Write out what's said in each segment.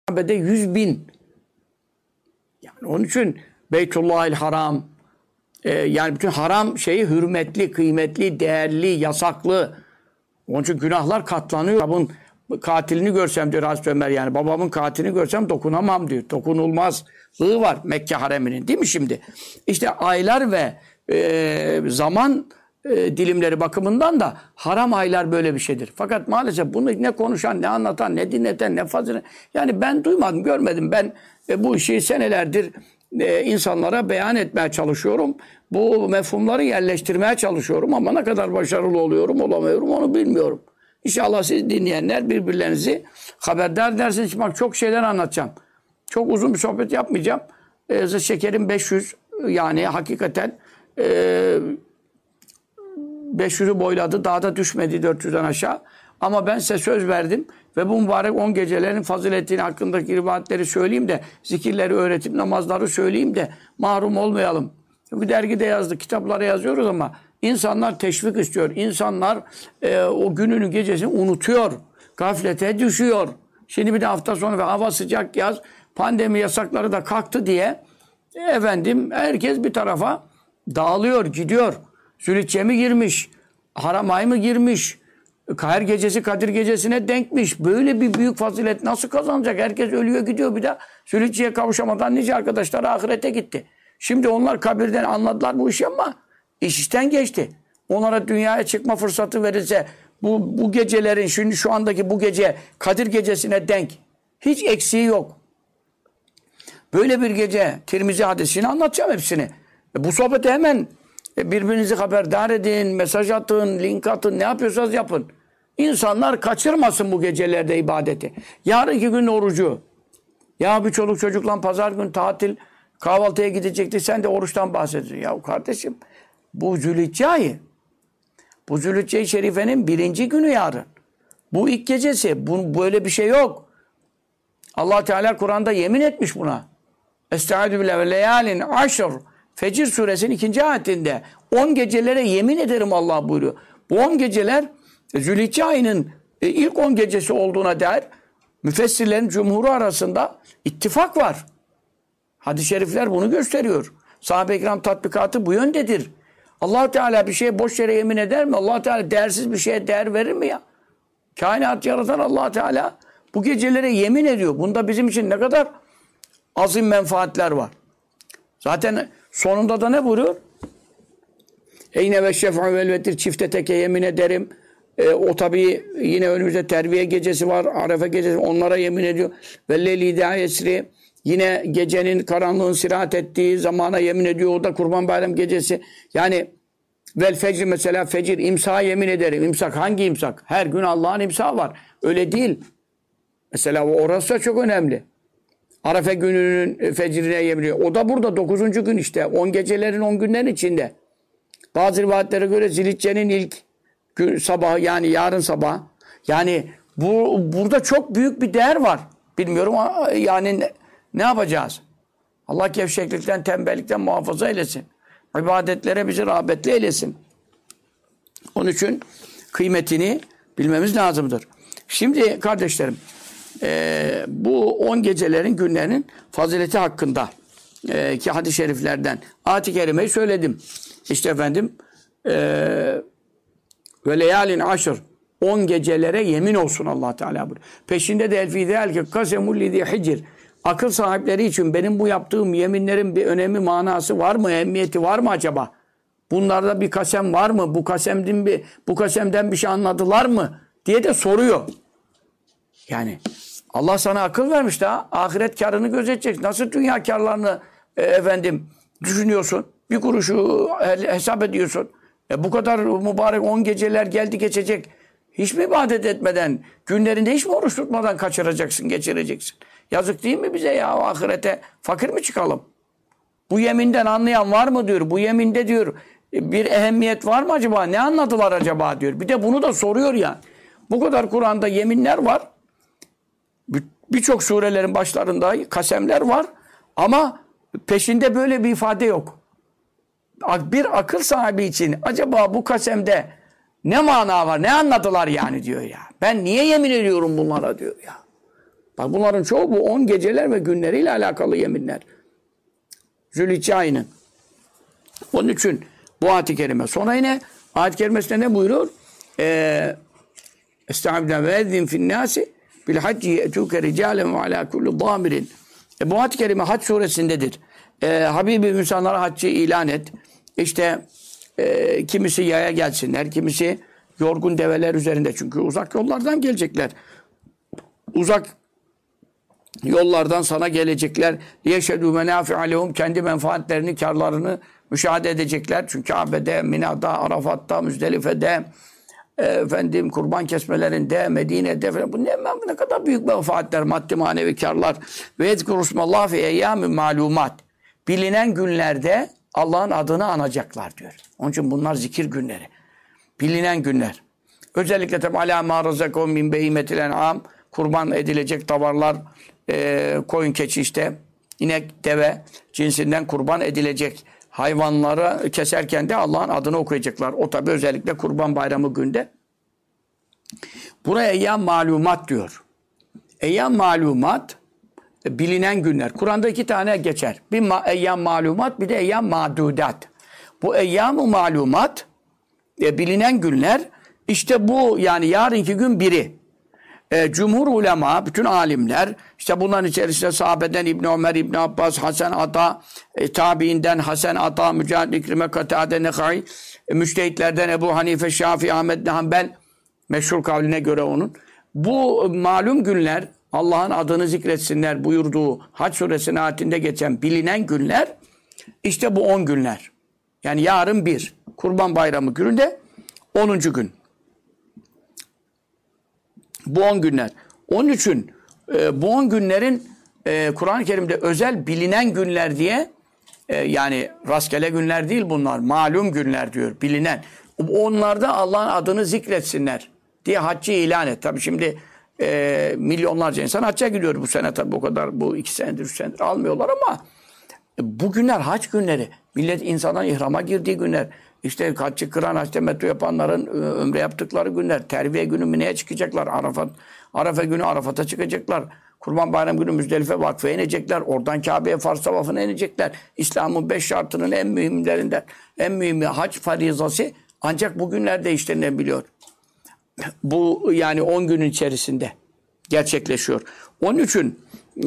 Kabe'de 100.000. Yani onun için Beytullahil Haram, yani bütün haram şeyi hürmetli, kıymetli, değerli, yasaklı. Onun için günahlar katlanıyor. Babamın katilini görsem diyor Hazreti Ömer, yani babamın katilini görsem dokunamam diyor. Dokunulmazlığı var Mekke hareminin, değil mi şimdi? İşte aylar ve zaman dilimleri bakımından da haram aylar böyle bir şeydir. Fakat maalesef bunu ne konuşan, ne anlatan, ne dinleten, ne fazilet. Yani ben duymadım, görmedim. Ben bu işi senelerdir insanlara beyan etmeye çalışıyorum. Bu mefhumları yerleştirmeye çalışıyorum ama ne kadar başarılı oluyorum, olamıyorum onu bilmiyorum. İnşallah siz dinleyenler birbirlerinizi haberdar edersiniz. Bak çok şeyler anlatacağım. Çok uzun bir sohbet yapmayacağım. Şekerim 500, yani hakikaten 500'ü boyladı. Daha da düşmedi 400'den aşağı. Ama ben size söz verdim ve bu mübarek 10 gecelerin faziletini hakkındaki rivayetleri söyleyeyim de, zikirleri öğretip namazları söyleyeyim de mahrum olmayalım. Çünkü dergide yazdık, kitaplara yazıyoruz ama insanlar teşvik istiyor. İnsanlar o gününü, gecesini unutuyor. Gaflete düşüyor. Şimdi bir de hafta sonu ve hava sıcak, yaz, pandemi yasakları da kalktı diye efendim herkes bir tarafa dağılıyor, gidiyor. Zülhicce mi girmiş? Haram ay mı girmiş? Her gecesi Kadir gecesine denkmiş. Böyle bir büyük fazilet nasıl kazanacak? Herkes ölüyor gidiyor, bir de Zülhicce'ye kavuşamadan nice arkadaşlar ahirete gitti. Şimdi onlar kabirden anladılar bu işi ama iş işten geçti. Onlara dünyaya çıkma fırsatı verilse bu gecelerin, şimdi şu andaki bu gece Kadir gecesine denk. Hiç eksiği yok. Böyle bir gece Tirmizi hadisini anlatacağım hepsini. Bu sohbeti hemen birbirinizi haberdar edin, mesaj atın, link atın, ne yapıyorsanız yapın. İnsanlar kaçırmasın bu gecelerde ibadeti. Yarınki gün orucu. Ya bir çoluk çocukla pazar günü tatil, kahvaltıya gidecekti, sen de oruçtan bahsediyorsun. Ya kardeşim, bu Zülhicce ayı. Bu Zülhicce-i Şerife'nin 1. günü yarın. Bu ilk gecesi. Böyle bir şey yok. Allah Teala Kur'an'da yemin etmiş buna. Estaizu billahi ve leyalin aşr. Fecir suresinin 2. ayetinde 10 gecelere yemin ederim Allah buyuruyor. Bu 10 geceler Zülhicce ayının ilk 10 gecesi olduğuna dair müfessirlerin cumhuru arasında ittifak var. Hadis-i şerifler bunu gösteriyor. Sahabe-i kiram tatbikatı bu yöndedir. Allah Teala bir şeye boş yere yemin eder mi? Allah Teala değersiz bir şeye değer verir mi ya? Kainat yaratan Allah Teala bu gecelere yemin ediyor. Bunda bizim için ne kadar azim menfaatler var. Zaten sonunda da ne buyuruyor? Eyne ve şef'u vel vetir, çifte teke yemin ederim. O tabii yine önümüzde terbiye gecesi var, Arefe gecesi, onlara yemin ediyor. Ve leyli esri, yine gecenin karanlığın sirahat ettiği zamana yemin ediyor. O da Kurban Bayram gecesi. Yani vel fecr, mesela fecir, imsağa yemin ederim. İmsak hangi imsak? Her gün Allah'ın imsağı var. Öyle değil. Mesela orası da çok önemli. Arefe gününün fecrine yemin ediyor. O da burada 9. gün işte. 10 gecelerin 10 günlerin içinde. Bazı rivayetlere göre Zilhicce'nin ilk gün sabahı, yani yarın sabah. Yani burada çok büyük bir değer var. Bilmiyorum yani ne yapacağız? Allah gevşeklikten, tembellikten muhafaza eylesin. İbadetlere bizi rağbetli eylesin. Onun için kıymetini bilmemiz lazımdır. Şimdi kardeşlerim, bu 10 gecelerin, günlerinin fazileti hakkında ki hadis-i şeriflerden ayet-i kerimeyi söyledim. İşte efendim ve leyalin aşr, 10 gecelere yemin olsun Allah Teala buyuruyor. Peşinde de elfidel ki kasemul lidi hicr, akıl sahipleri için benim bu yaptığım yeminlerin bir önemi, manası var mı? Ehemmiyeti var mı acaba? Bunlarda bir kasem var mı? Bu kasemden bir şey anladılar mı? Diye de soruyor. Yani Allah sana akıl vermiş daha. Ahiret karını gözeteceksin. Nasıl dünya karlarını düşünüyorsun? Bir kuruşu hesap ediyorsun. Bu kadar mübarek 10 geceler geldi geçecek. Hiç mi ibadet etmeden, günlerinde hiç mi oruç tutmadan kaçıracaksın, geçireceksin? Yazık değil mi bize ya, ahirete fakir mi çıkalım? Bu yeminden anlayan var mı diyor. Bu yeminde diyor bir ehemmiyet var mı acaba? Ne anladılar acaba diyor. Bir de bunu da soruyor ya. Bu kadar Kur'an'da yeminler var. Birçok surelerin başlarında kasemler var. Ama peşinde böyle bir ifade yok. Bir akıl sahibi için acaba bu kasemde ne mana var? Ne anladılar yani diyor ya. Ben niye yemin ediyorum bunlara diyor ya. Bak bunların çoğu bu 10 geceler ve günleriyle alakalı yeminler. Zülhicce ayının. Onun için bu ayet-i kerime. Sonra yine ayet-i kerimesinde ne buyuruyor? Estağfirullah ve ezzin finnâsi bil hacci ye'tûke ricâlen ve alâ kulli dâmirin. Bu ayet-i kerime Hac suresindedir. Habibim insanlara haccı ilan et. İşte kimisi yaya gelsinler, kimisi yorgun develer üzerinde. Çünkü uzak yollardan gelecekler. Uzak yollardan sana gelecekler. Yeşhedû menâfi'a lehum, kendi menfaatlerini, karlarını müşahede edecekler. Çünkü Kabe'de, Mina'da, Arafat'ta, Müzdelife'de, kurban kesmelerinde, Medine'de falan. Bu ne kadar büyük menfaatler, maddi manevi karlar. Ve yezkurusmallah fi eyyâmin ma'lumat. Bilinen günlerde Allah'ın adını anacaklar diyor. Onun için bunlar zikir günleri. Bilinen günler. Özellikle tabi alâ mâ razakûm min behimetil en'âm, kurban edilecek davarlar, koyun, keçi işte, inek, deve cinsinden kurban edilecek hayvanları keserken de Allah'ın adını okuyacaklar. O tabi özellikle kurban bayramı günde. Buraya eyyam malumat diyor. Eyyam malumat bilinen günler. Kur'an'da 2 tane geçer. Bir eyyam malumat, bir de eyyam madudat. Bu eyyam-ı malumat bilinen günler, işte bu yani yarınki gün biri. Cumhur ulema, bütün alimler, işte bunların içerisinde sahabeden İbn Ömer, İbn Abbas, Hasan Ata, tabiinden Hasan Ata, Mücahid, İkrime, Katade, Nekai, müştehitlerden Ebu Hanife, Şafii, Ahmed, Hanbel, meşhur kavline göre onun. Bu malum günler, Allah'ın adını zikretsinler buyurduğu Hac suresinin ayetinde geçen bilinen günler, işte bu 10 günler. Yani yarın bir, Kurban Bayramı gününde 10. gün. Bu 10 günler. Onun için bu 10 günlerin Kur'an-ı Kerim'de özel bilinen günler diye, yani rastgele günler değil bunlar. Malum günler diyor, bilinen. Onlarda Allah'ın adını zikretsinler diye haccı ilan et. Tabii şimdi milyonlarca insan hacca gidiyor bu sene, tabii o kadar, bu 2 senedir 3 senedir almıyorlar ama bu günler hac günleri. Millet insanların ihrama girdiği günler. İşte haccı kıran, haçta metro yapanların ömre yaptıkları günler. Terviye günü Mine'ye çıkacaklar. Arafa günü Arafat'a çıkacaklar. Kurban Bayramı günü Müzdelife vakfeye inecekler. Oradan Kabe'ye farz tavafına inecekler. İslam'ın 5 şartının en mühimlerinden, en mühimi hac farizası ancak bu günlerde işlenebiliyor. Bu yani 10 günün içerisinde gerçekleşiyor. Onun için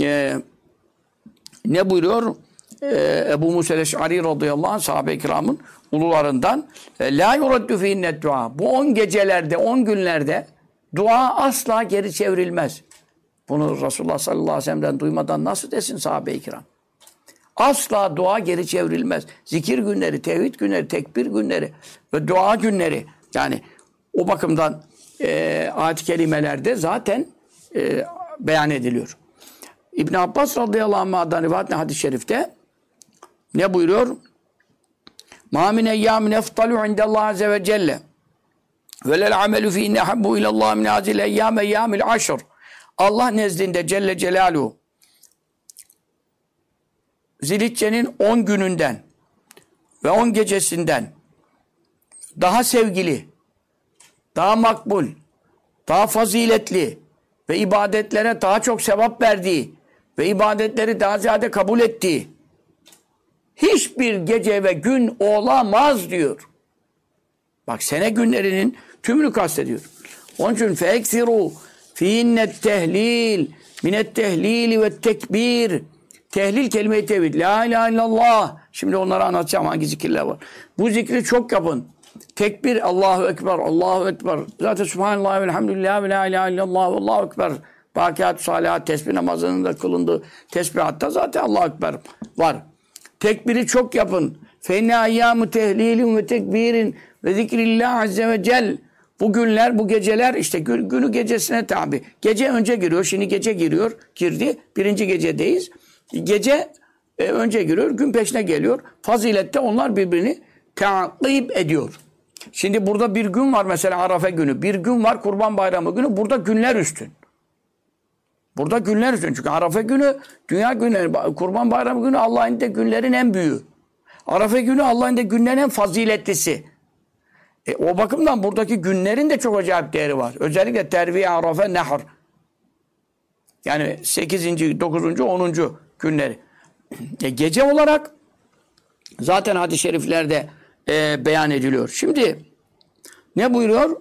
ne buyuruyor? Ebu Musa el-Eş'ari radıyallahu anh sahabe-i kiramın ulularından la yuraddu fi'innet dua. Bu 10 gecelerde, 10 günlerde dua asla geri çevrilmez. Bunu Resulullah sallallahu aleyhi ve sellem'den duymadan nasıl desin sahabe-i kiram? Asla dua geri çevrilmez. Zikir günleri, tevhid günleri, tekbir günleri ve dua günleri. Yani o bakımdan ayet-i kerimelerde zaten beyan ediliyor. İbn Abbas radıyallahu anh'dan rivayetli hadis-i şerifte ne buyuruyor? مَا مِنْ اَيَّامٍ اَفْطَلُوا عِنْدَ اللّٰهِ عَزَّ وَجَلَّ وَلَا الْعَمَلُ ف۪ي نَحَبُّ اِلَى اللّٰهِ مِنْ عَزِلَ اَيَّامِ الْعَشْرِ. Allah nezdinde Celle Celaluhu Zilhicce'nin 10 gününden ve 10 gecesinden daha sevgili, daha makbul, daha faziletli ve ibadetlere daha çok sevap verdiği ve ibadetleri daha ziyade kabul ettiği hiçbir gece ve gün olamaz diyor. Bak sene günlerinin tümünü kastediyor. Onun için feeksiru fiinnet tehlil minet tehlili ve tekbir. Tehlil kelime-i tevhid. La ilahe illallah. Şimdi onları anlatacağım hangi zikirler var. Bu zikri çok yapın. Tekbir, Allahu Ekber, Allahu Ekber. Zaten Subhanallah ve elhamdülillah ve la ilahe illallah ve Allahu Ekber. Bakiat-ı salihat, tesbih namazının da kılındığı tesbihatta zaten Allahu Ekber var. Tekbiri çok yapın. Fenne ayyâmü tehlilin ve tekbirin ve zikrillah azze ve cel. Bu günler, bu geceler işte günü gecesine tabi. Gece önce giriyor. Şimdi gece giriyor. Girdi. 1. gecedeyiz. Gece önce giriyor. Gün peşine geliyor. Fazilette onlar birbirini takip ediyor. Şimdi burada bir gün var mesela Arafa günü. Bir gün var Kurban Bayramı günü. Burada günler üstün. Burada günler üstün. Çünkü Arafa günü dünya günleri. Kurban Bayramı günü Allah'ın da günlerin en büyüğü. Arafa günü Allah'ın da günlerin en faziletlisi. O bakımdan buradaki günlerin de çok acayip değeri var. Özellikle terviye, Arafa, nehr. Yani 8. 9. 10. günleri. Gece olarak zaten hadis-i şeriflerde beyan ediliyor. Şimdi ne buyuruyor?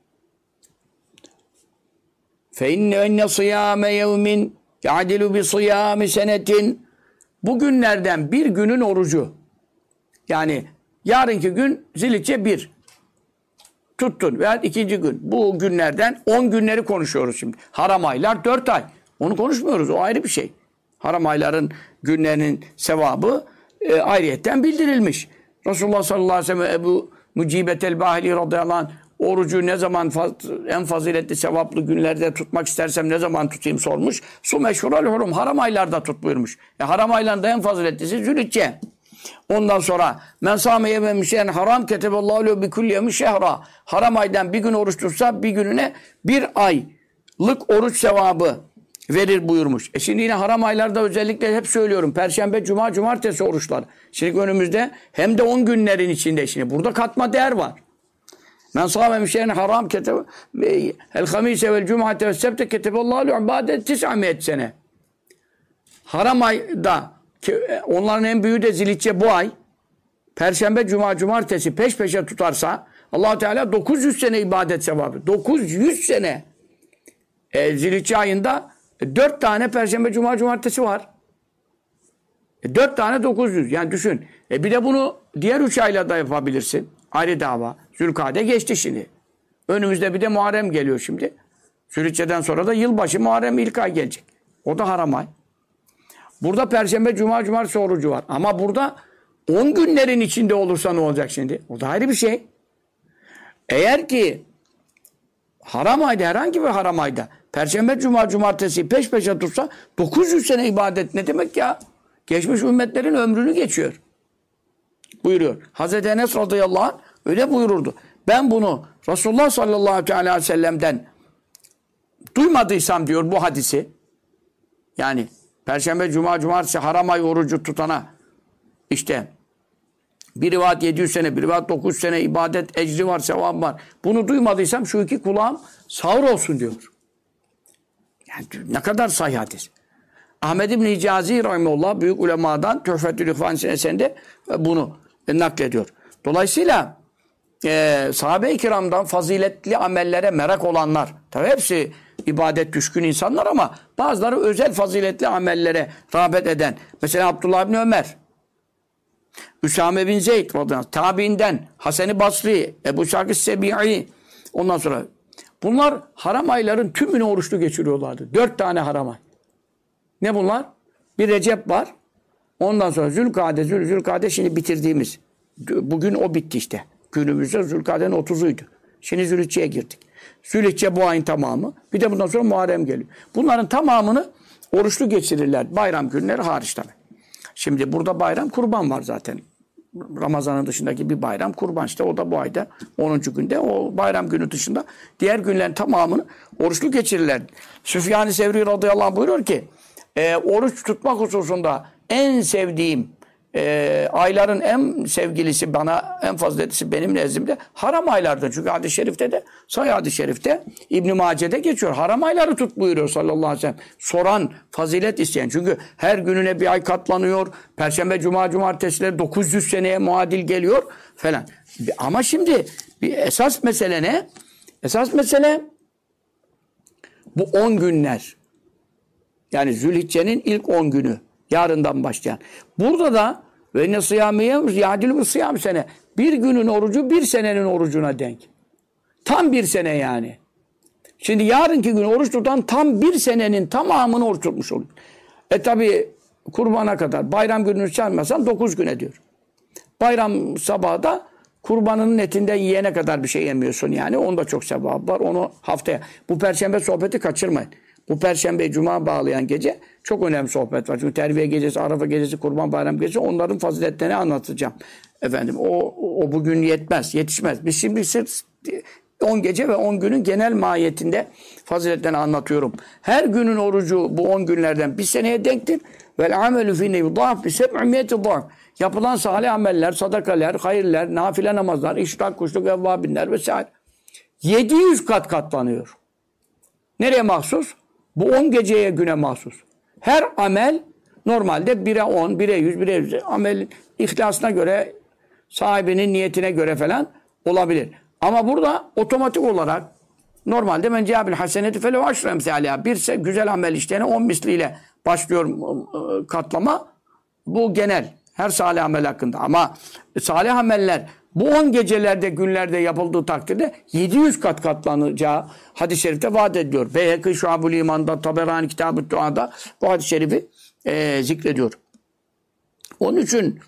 فَاِنَّ صِيَامَ يَوْمٍ يَعْدِلُ بِصِيَامِ سَنَةٍ Bu günlerden bir günün orucu. Yani yarınki gün Zilhicce 1 tuttun veya ikinci gün. Bu günlerden 10 günleri konuşuyoruz şimdi. Haram aylar 4 ay. Onu konuşmuyoruz. O ayrı bir şey. Haram ayların günlerinin sevabı ayrıyetten bildirilmiş. Resulullah sallallahu aleyhi ve sellem Ebu Mucibetel Bahili radıyallahu anh orucu ne zaman en faziletli sevaplı günlerde tutmak istersem ne zaman tutayım sormuş. Su meşhural hurum. Haram aylarda tut buyurmuş. Haram aylarında en faziletlisi Zülhicce. Ondan sonra men sâme yememişen haram keteballahu lehu bi kulli yemin şehra. Haram aydan bir gün oruç tutsa bir gününe bir aylık oruç sevabı verir buyurmuş. Şimdi yine haram aylarda özellikle hep söylüyorum. Perşembe, cuma, cumartesi oruçlar. Şimdi önümüzde hem de 10 günlerin içinde şimdi. Burada katma değer var. Men sâme mişen haram ketebe el hamise vel cum'ate ve sebte keteballahu lehu ibadet 900 sene. Haram ayda onların en büyüğü de Zilhicce bu ay. Perşembe, cuma, cumartesi peş peşe tutarsa Allah Teala 900 sene ibadet sevabı. 900 sene. Zilhicce ayında 4 tane perşembe, cuma, cumartesi var. 4 tane 900. Yani düşün. Bir de bunu diğer 3 ayla da yapabilirsin. Ayrı dava. Zülkade geçti şimdi. Önümüzde bir de Muharrem geliyor şimdi. Zülhicce'den sonra da yılbaşı Muharrem ilk ay gelecek. O da haram ay. Burada perşembe, cuma, cumartesi orucu var. Ama burada 10 günlerin içinde olursa ne olacak şimdi? O da ayrı bir şey. Eğer ki haram ayda, herhangi bir haram ayda perşembe, cuma, cumartesi peş peşe tutsa 900 sene ibadet ne demek ya? Geçmiş ümmetlerin ömrünü geçiyor. Buyuruyor. Hazreti Enes radıyallahu anh öyle buyururdu. Ben bunu Resulullah sallallahu aleyhi ve sellem'den duymadıysam diyor bu hadisi. Yani perşembe, cuma, cumartesi haram ay orucu tutana işte bir rivayet 700 sene, bir rivayet 900 sene ibadet ecri var, sevap var. Bunu duymadıysam şu iki kulağım sağır olsun diyor. Yani ne kadar sahih hadis. Ahmed İbn Hicazi rahimehullah büyük ulemadan Tuhfetül İhvan senesinde bunu naklediyor. Dolayısıyla sahabe-i kiramdan faziletli amellere merak olanlar, tabi hepsi ibadet düşkün insanlar ama bazıları özel faziletli amellere rağbet eden. Mesela Abdullah bin Ömer, Üsame bin Zeyd, tabiinden, Hasan-ı Basri, Ebu Şakir Sebi'i, ondan sonra bunlar haram ayların tümünü oruçlu geçiriyorlardı. 4 tane haram ay. Ne bunlar? Bir Recep var. Ondan sonra Zülkade, Zülkade şimdi bitirdiğimiz. Bugün o bitti işte. Günümüzde Zülkade'nin 30'uydu. Şimdi Zülhicce'ye girdik. Zülhicce bu ayın tamamı. Bir de bundan sonra Muharrem geliyor. Bunların tamamını oruçlu geçirirler. Bayram günleri hariç tabii. Şimdi burada bayram kurban var zaten. Ramazan'ın dışındaki bir bayram kurban. İşte o da bu ayda 10. günde. O bayram günü dışında diğer günlerin tamamını oruçlu geçirirler. Süfyan-ı Sevri radıyallahu anh buyuruyor ki oruç tutmak hususunda en sevdiğim ayların en sevgilisi bana, en faziletlisi benim nezdimde haram aylardır. Çünkü hadis-i şerifte de, sahih hadis-i şerifte İbn-i Mace'de geçiyor. Haram ayları tut buyuruyor sallallahu aleyhi ve sellem. Soran, fazilet isteyen. Çünkü her gününe bir ay katlanıyor. Perşembe, cuma, cumartesileri 900 seneye muadil geliyor falan. Ama şimdi bir esas mesele ne? Esas mesele bu 10 günler. Yani Zülhicce'nin ilk 10 günü. Yarından başlayan. Burada da ve ne sıyamiye yadilü bu sıyam sene. Bir günün orucu bir senenin orucuna denk. Tam bir sene yani. Şimdi yarınki gün oruç tutan tam bir senenin tamamını oruç tutmuş oluyor. Tabi kurbana kadar bayram gününü çalmasan 9 gün ediyor. Bayram sabahı da kurbanının etinden yiyene kadar bir şey yemiyorsun yani. Onda çok sevap var. Onu haftaya. Bu perşembe sohbeti kaçırmayın. Bu perşembe cuma bağlayan gece çok önemli sohbet var. Çünkü terbiye gecesi, Arafa gecesi, Kurban Bayram gecesi onların faziletlerini anlatacağım. Efendim o bugün yetmez, yetişmez. Biz şimdi sırf 10 gece ve 10 günün genel mahiyetinde faziletlerini anlatıyorum. Her günün orucu bu 10 günlerden bir seneye denktir. Vel amelü fî nevi dâf bi seb'imiyeti dâf. Yapılan salih ameller, sadakalar, hayırlar, nafile namazlar, işrak, kuşluk, evvabinler vesaire. 700 kat katlanıyor. Nereye mahsus? Bu 10 geceye güne mahsus. Her amel normalde 1'e 10, 1'e 100, 1'e 100 amelin ihlasına göre, sahibinin niyetine göre falan olabilir. Ama burada otomatik olarak normalde men ca'bil haseneti felehu aşru emsaliha. Bir güzel amel işleyene 10 misliyle başlıyor katlama. Bu genel. Her salih amel hakkında. Ama salih ameller bu 10 gecelerde, günlerde yapıldığı takdirde 700 kat katlanacağı hadis-i şerifte vaat ediliyor. Beyhekî Şuab-ül İman'da, Taberani Kitab-ı Dua'da bu hadis-i şerifi zikrediyor. Onun için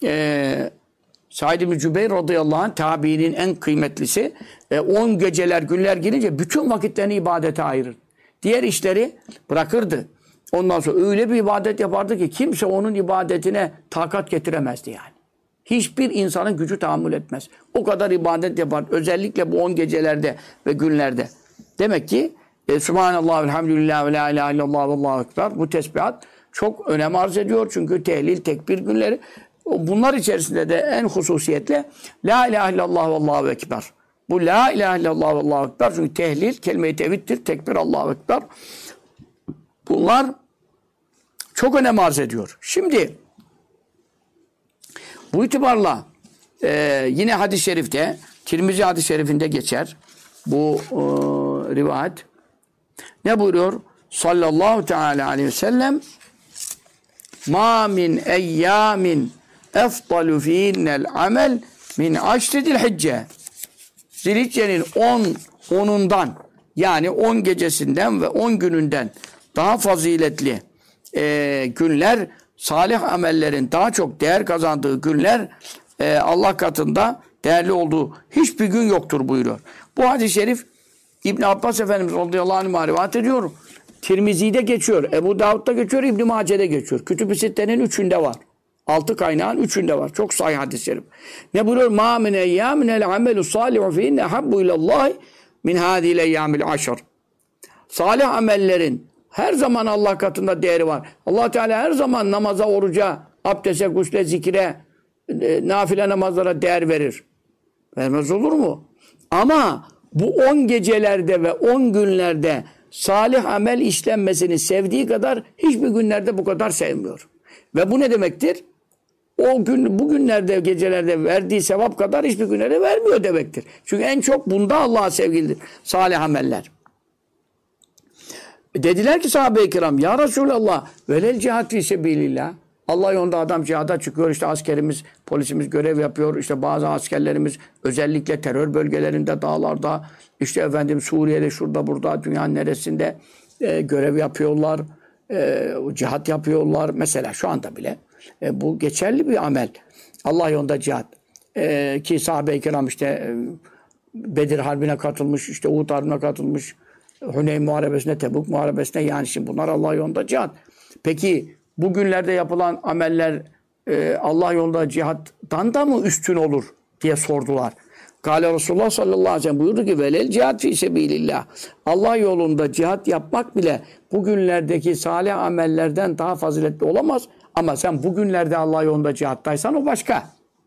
Said ibn Cübeyr radıyallahu anh tabiinin en kıymetlisi 10 geceler, günler girince bütün vakitlerini ibadete ayırır. Diğer işleri bırakırdı. Ondan sonra öyle bir ibadet yapardı ki kimse onun ibadetine takat getiremezdi yani. Hiçbir insanın gücü tahammül etmez. O kadar ibadet yapar. Özellikle bu 10 gecelerde ve günlerde. Demek ki Subhanallah, elhamdülillah ve la ilahe illallah ve allahu ekber. Bu tesbihat çok önem arz ediyor. Çünkü tehlil, tekbir günleri. Bunlar içerisinde de en hususiyetle la ilahe illallah ve allahu ekber. Bu la ilahe illallah ve allahu ekber. Çünkü tehlil, kelime-i tevhiddir. Tekbir, Allahu ekber. Bunlar çok önem arz ediyor. Şimdi bu itibarla yine hadis-i şerifte, Tirmizi hadis-i şerifinde geçer bu rivayet. Ne buyuruyor? Sallallahu teala aleyhi ve sellem ma min eyyamin efdalu fiinnel amel min aşridil hicce. Zilhicce'nin 10'undan yani 10 gecesinden ve 10 gününden daha faziletli günler, salih amellerin daha çok değer kazandığı günler Allah katında değerli olduğu hiçbir gün yoktur buyuruyor. Bu hadis-i şerif İbn Abbas Efendimiz radıyallahu anh'a rivayet ediyor. Tirmizi'de geçiyor, Ebu Davud'da geçiyor, İbn Mace'de geçiyor. Kütüb-i Sitte'nin 3'ünde var. 6 kaynağın 3'ünde var. Çok sahih hadis-i şerif. Ne buyuruyor? Ma min eyyâminel amelu sâlihu fe inne habbu ilallâhi min hâzîl eyyâmil aşr. Salih amellerin her zaman Allah katında değeri var. Allah Teala her zaman namaza, oruca, abdeste, gusle, zikre, nafile namazlara değer verir. Vermez olur mu? Ama bu 10 gecelerde ve 10 günlerde salih amel işlenmesini sevdiği kadar hiçbir günlerde bu kadar sevmiyor. Ve bu ne demektir? O gün, bu günlerde, gecelerde verdiği sevap kadar hiçbir günlerde vermiyor demektir. Çünkü en çok bunda Allah'a sevgilidir. Salih ameller. Dediler ki sahabe-i kiram, ya Resulallah velel cihat fi sebilillah. Allah yolunda adam cihada çıkıyor, işte askerimiz, polisimiz görev yapıyor, işte bazı askerlerimiz özellikle terör bölgelerinde, dağlarda, işte efendim Suriye'de, şurada, burada, dünyanın neresinde görev yapıyorlar, cihat yapıyorlar. Mesela şu anda bile bu geçerli bir amel. Allah yolunda cihat. Ki sahabe-i kiram işte Bedir Harbi'ne katılmış, işte Uhud Harbi'ne katılmış, Huneyn Muharebesi'ne, Tebuk Muharebesi'ne, yani şimdi bunlar Allah yolunda cihat. Peki bugünlerde yapılan ameller Allah yolunda cihattan da mı üstün olur diye sordular. Kâle Resulullah sallallahu aleyhi ve sellem buyurdu ki velel cihat fî sebilillah. Allah yolunda cihat yapmak bile bugünlerdeki salih amellerden daha faziletli olamaz. Ama sen bugünlerde Allah yolunda cihattaysan o başka.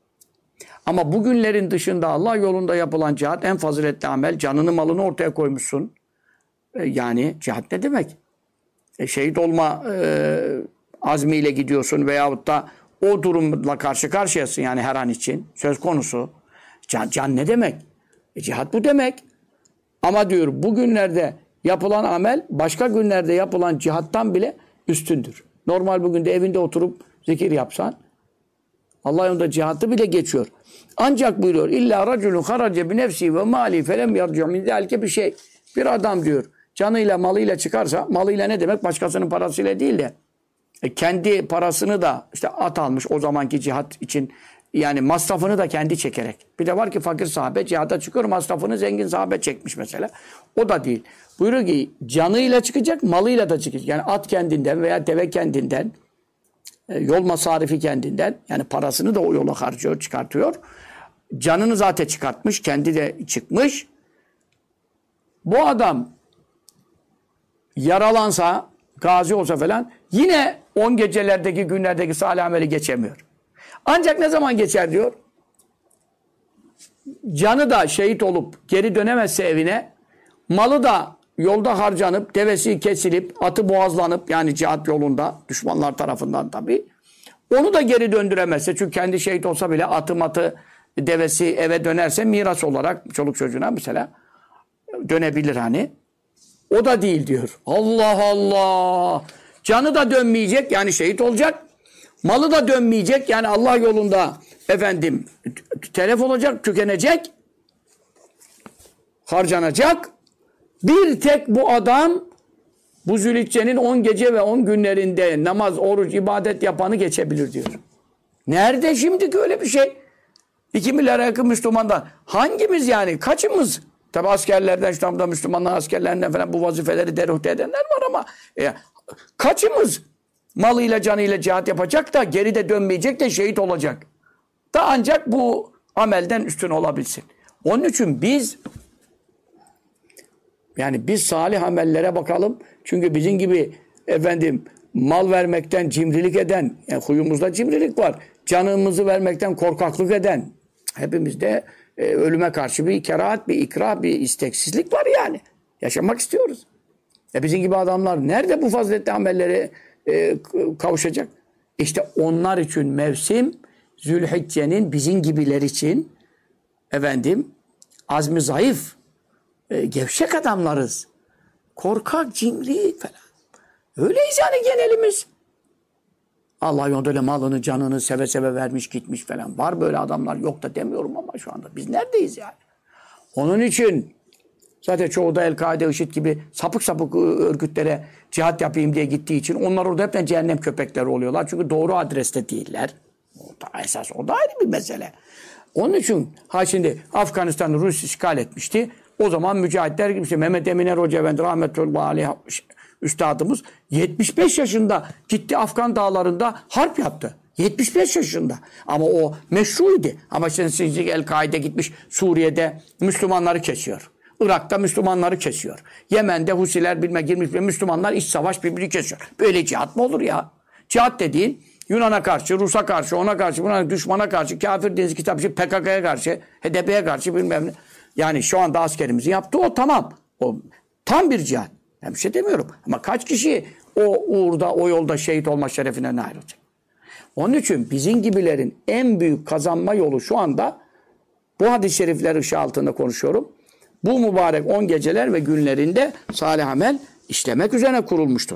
Ama bugünlerin dışında Allah yolunda yapılan cihat en faziletli amel. Canını malını ortaya koymuşsun. Yani cihat ne demek? Şehit olma azmiyle gidiyorsun veyahut da o durumla karşı karşıyasın yani her an için. Söz konusu. Can ne demek? Cihat bu demek. Ama diyor bugünlerde yapılan amel başka günlerde yapılan cihattan bile üstündür. Normal bugün de evinde oturup zikir yapsan Allah yolunda cihatı bile geçiyor. Ancak buyuruyor illa raculun harace bi nefsi ve mali felem yarci'u min zalike bir şey. Bir adam diyor canıyla malıyla çıkarsa, malıyla ne demek? Başkasının parasıyla değil de kendi parasını da işte at almış o zamanki cihat için, yani masrafını da kendi çekerek. Bir de var ki fakir sahabe cihada çıkıyor, masrafını zengin sahabe çekmiş mesela. O da değil. Buyuruyor ki canıyla çıkacak, malıyla da çıkacak. Yani at kendinden veya deve kendinden, yol masarifi kendinden, yani parasını da o yola harcıyor, çıkartıyor. Canını zaten çıkartmış, kendi de çıkmış. Bu adam yaralansa, gazi olsa falan yine 10 gecelerdeki, günlerdeki salih ameli geçemiyor. Ancak ne zaman geçer diyor? Canı da şehit olup geri dönemezse evine, malı da yolda harcanıp, devesi kesilip, atı boğazlanıp yani cihat yolunda düşmanlar tarafından tabii. Onu da geri döndüremezse çünkü kendi şehit olsa bile atı devesi eve dönerse miras olarak çoluk çocuğuna mesela dönebilir hani. O da değil diyor. Allah Allah. Canı da dönmeyecek yani şehit olacak. Malı da dönmeyecek yani Allah yolunda efendim telef olacak, tükenecek. Harcanacak. Bir tek bu adam bu Zülhicce'nin 10 gece ve 10 günlerinde namaz, oruç, ibadet yapanı geçebilir diyor. Nerede şimdiki öyle bir şey? 2 milyara yakın Müslümandan. Hangimiz yani? Kaçımız? Tabi askerlerden, İslam'da Müslümanlar askerlerinden falan bu vazifeleri deruhte edenler var ama kaçımız malıyla canıyla cihat yapacak da geride dönmeyecek de şehit olacak. Da ancak bu amelden üstün olabilsin. Onun için biz salih amellere bakalım. Çünkü bizim gibi efendim mal vermekten cimrilik eden, yani huyumuzda cimrilik var. Canımızı vermekten korkaklık eden, hepimizde ölüme karşı bir kerahat, bir ikrah, bir isteksizlik var yani. Yaşamak istiyoruz. Bizim gibi adamlar nerede bu faziletli amellere kavuşacak? İşte onlar için mevsim Zülhicce'nin bizim gibiler için efendim azmi zayıf, gevşek adamlarız. Korkak, cimri falan. Öyleyiz yani genelimiz. Allah yolunda malını, canını seve seve vermiş gitmiş falan. Var böyle adamlar, yok da demiyorum ama şu anda. Biz neredeyiz yani? Onun için zaten çoğu da El-Kaide, IŞİD gibi sapık sapık örgütlere cihat yapayım diye gittiği için onlar orada hepten cehennem köpekleri oluyorlar. Çünkü doğru adreste değiller. O da ayrı bir mesele. Onun için şimdi Afganistan'ı Rus işgal etmişti. O zaman mücahitler gibi işte Mehmet Eminer Hoca Efendi rahmetullahi aleyh üstadımız 75 yaşında gitti Afgan dağlarında harp yaptı. 75 yaşında. Ama o meşruydu. Ama şimdi El-Kaide gitmiş Suriye'de Müslümanları kesiyor. Irak'ta Müslümanları kesiyor. Yemen'de Husiler girmiş Müslümanlar iç savaş birbirini kesiyor. Böyle cihat mı olur ya? Cihat dediğin Yunan'a karşı, Rus'a karşı, ona karşı, buna düşmana karşı, kafir deniz kitapçı PKK'ya karşı, HDP'ye karşı bilmem ne. Yani şu anda askerimizin yaptığı o tamam. O tam bir cihat. Ben bir şey demiyorum. Ama kaç kişi o uğurda, o yolda şehit olma şerefine nail olacak? Onun için bizim gibilerin en büyük kazanma yolu şu anda bu hadis-i şerifler ışığı altında konuşuyorum. Bu mübarek 10 geceler ve günlerinde salih amel işlemek üzerine kurulmuştur.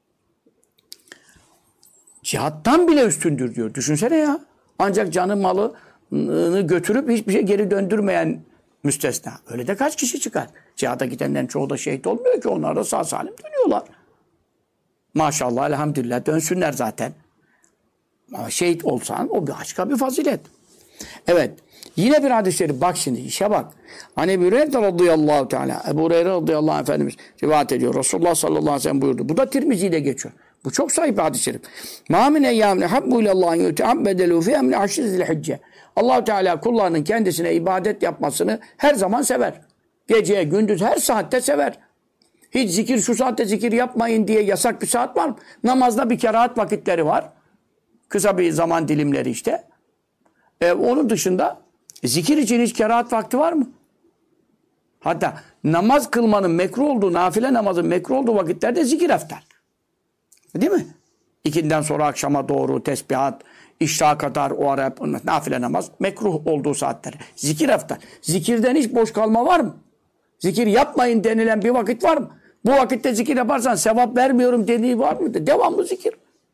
Cihattan bile üstündür diyor. Düşünsene ya. Ancak canı malını götürüp hiçbir şey geri döndürmeyen müstesna. Öyle de kaç kişi çıkar? Cihada gidenlerin çoğu da şehit olmuyor ki. Onlar da sağ salim dönüyorlar. Maşallah elhamdülillah dönsünler zaten. Ama şehit olsan o başka bir fazilet. Evet. Yine bir hadis-i şerif. Bak şimdi işe bak. Hani Ebu Hureyre radıyallahu teala. Ebu Hureyre radıyallahu anh Efendimiz rivayet ediyor. Resulullah sallallahu aleyhi ve sellem buyurdu. Bu da Tirmizi'de geçiyor. Bu çok sahip bir hadis-i şerif. مَا مِنْ اَيَّامْ نَحَبُّ اِلَى اللّٰهِ يُتَعَبَّدَلُوا فِي اَمْنِ عَشِرِ الْحِجَّةِ Allah-u Teala kullarının kendisine ibadet yapmasını her zaman sever. Gece, gündüz, her saatte sever. Hiç zikir, şu saatte zikir yapmayın diye yasak bir saat var mı? Namazda bir kerahat vakitleri var. Kısa bir zaman dilimleri işte. Onun dışında zikir için hiç kerahat vakti var mı? Hatta namaz kılmanın mekruh olduğu, nafile namazın mekruh olduğu vakitlerde zikir eftal. Değil mi? İkinden sonra akşama doğru tesbihat, işrağa kadar o ara nafile namaz mekruh olduğu saatler. Zikir eftal. Zikirden hiç boş kalma var mı? Zikir yapmayın denilen bir vakit var mı? Bu vakitte zikir yaparsan sevap vermiyorum dediği var mı? Devamlı zikir.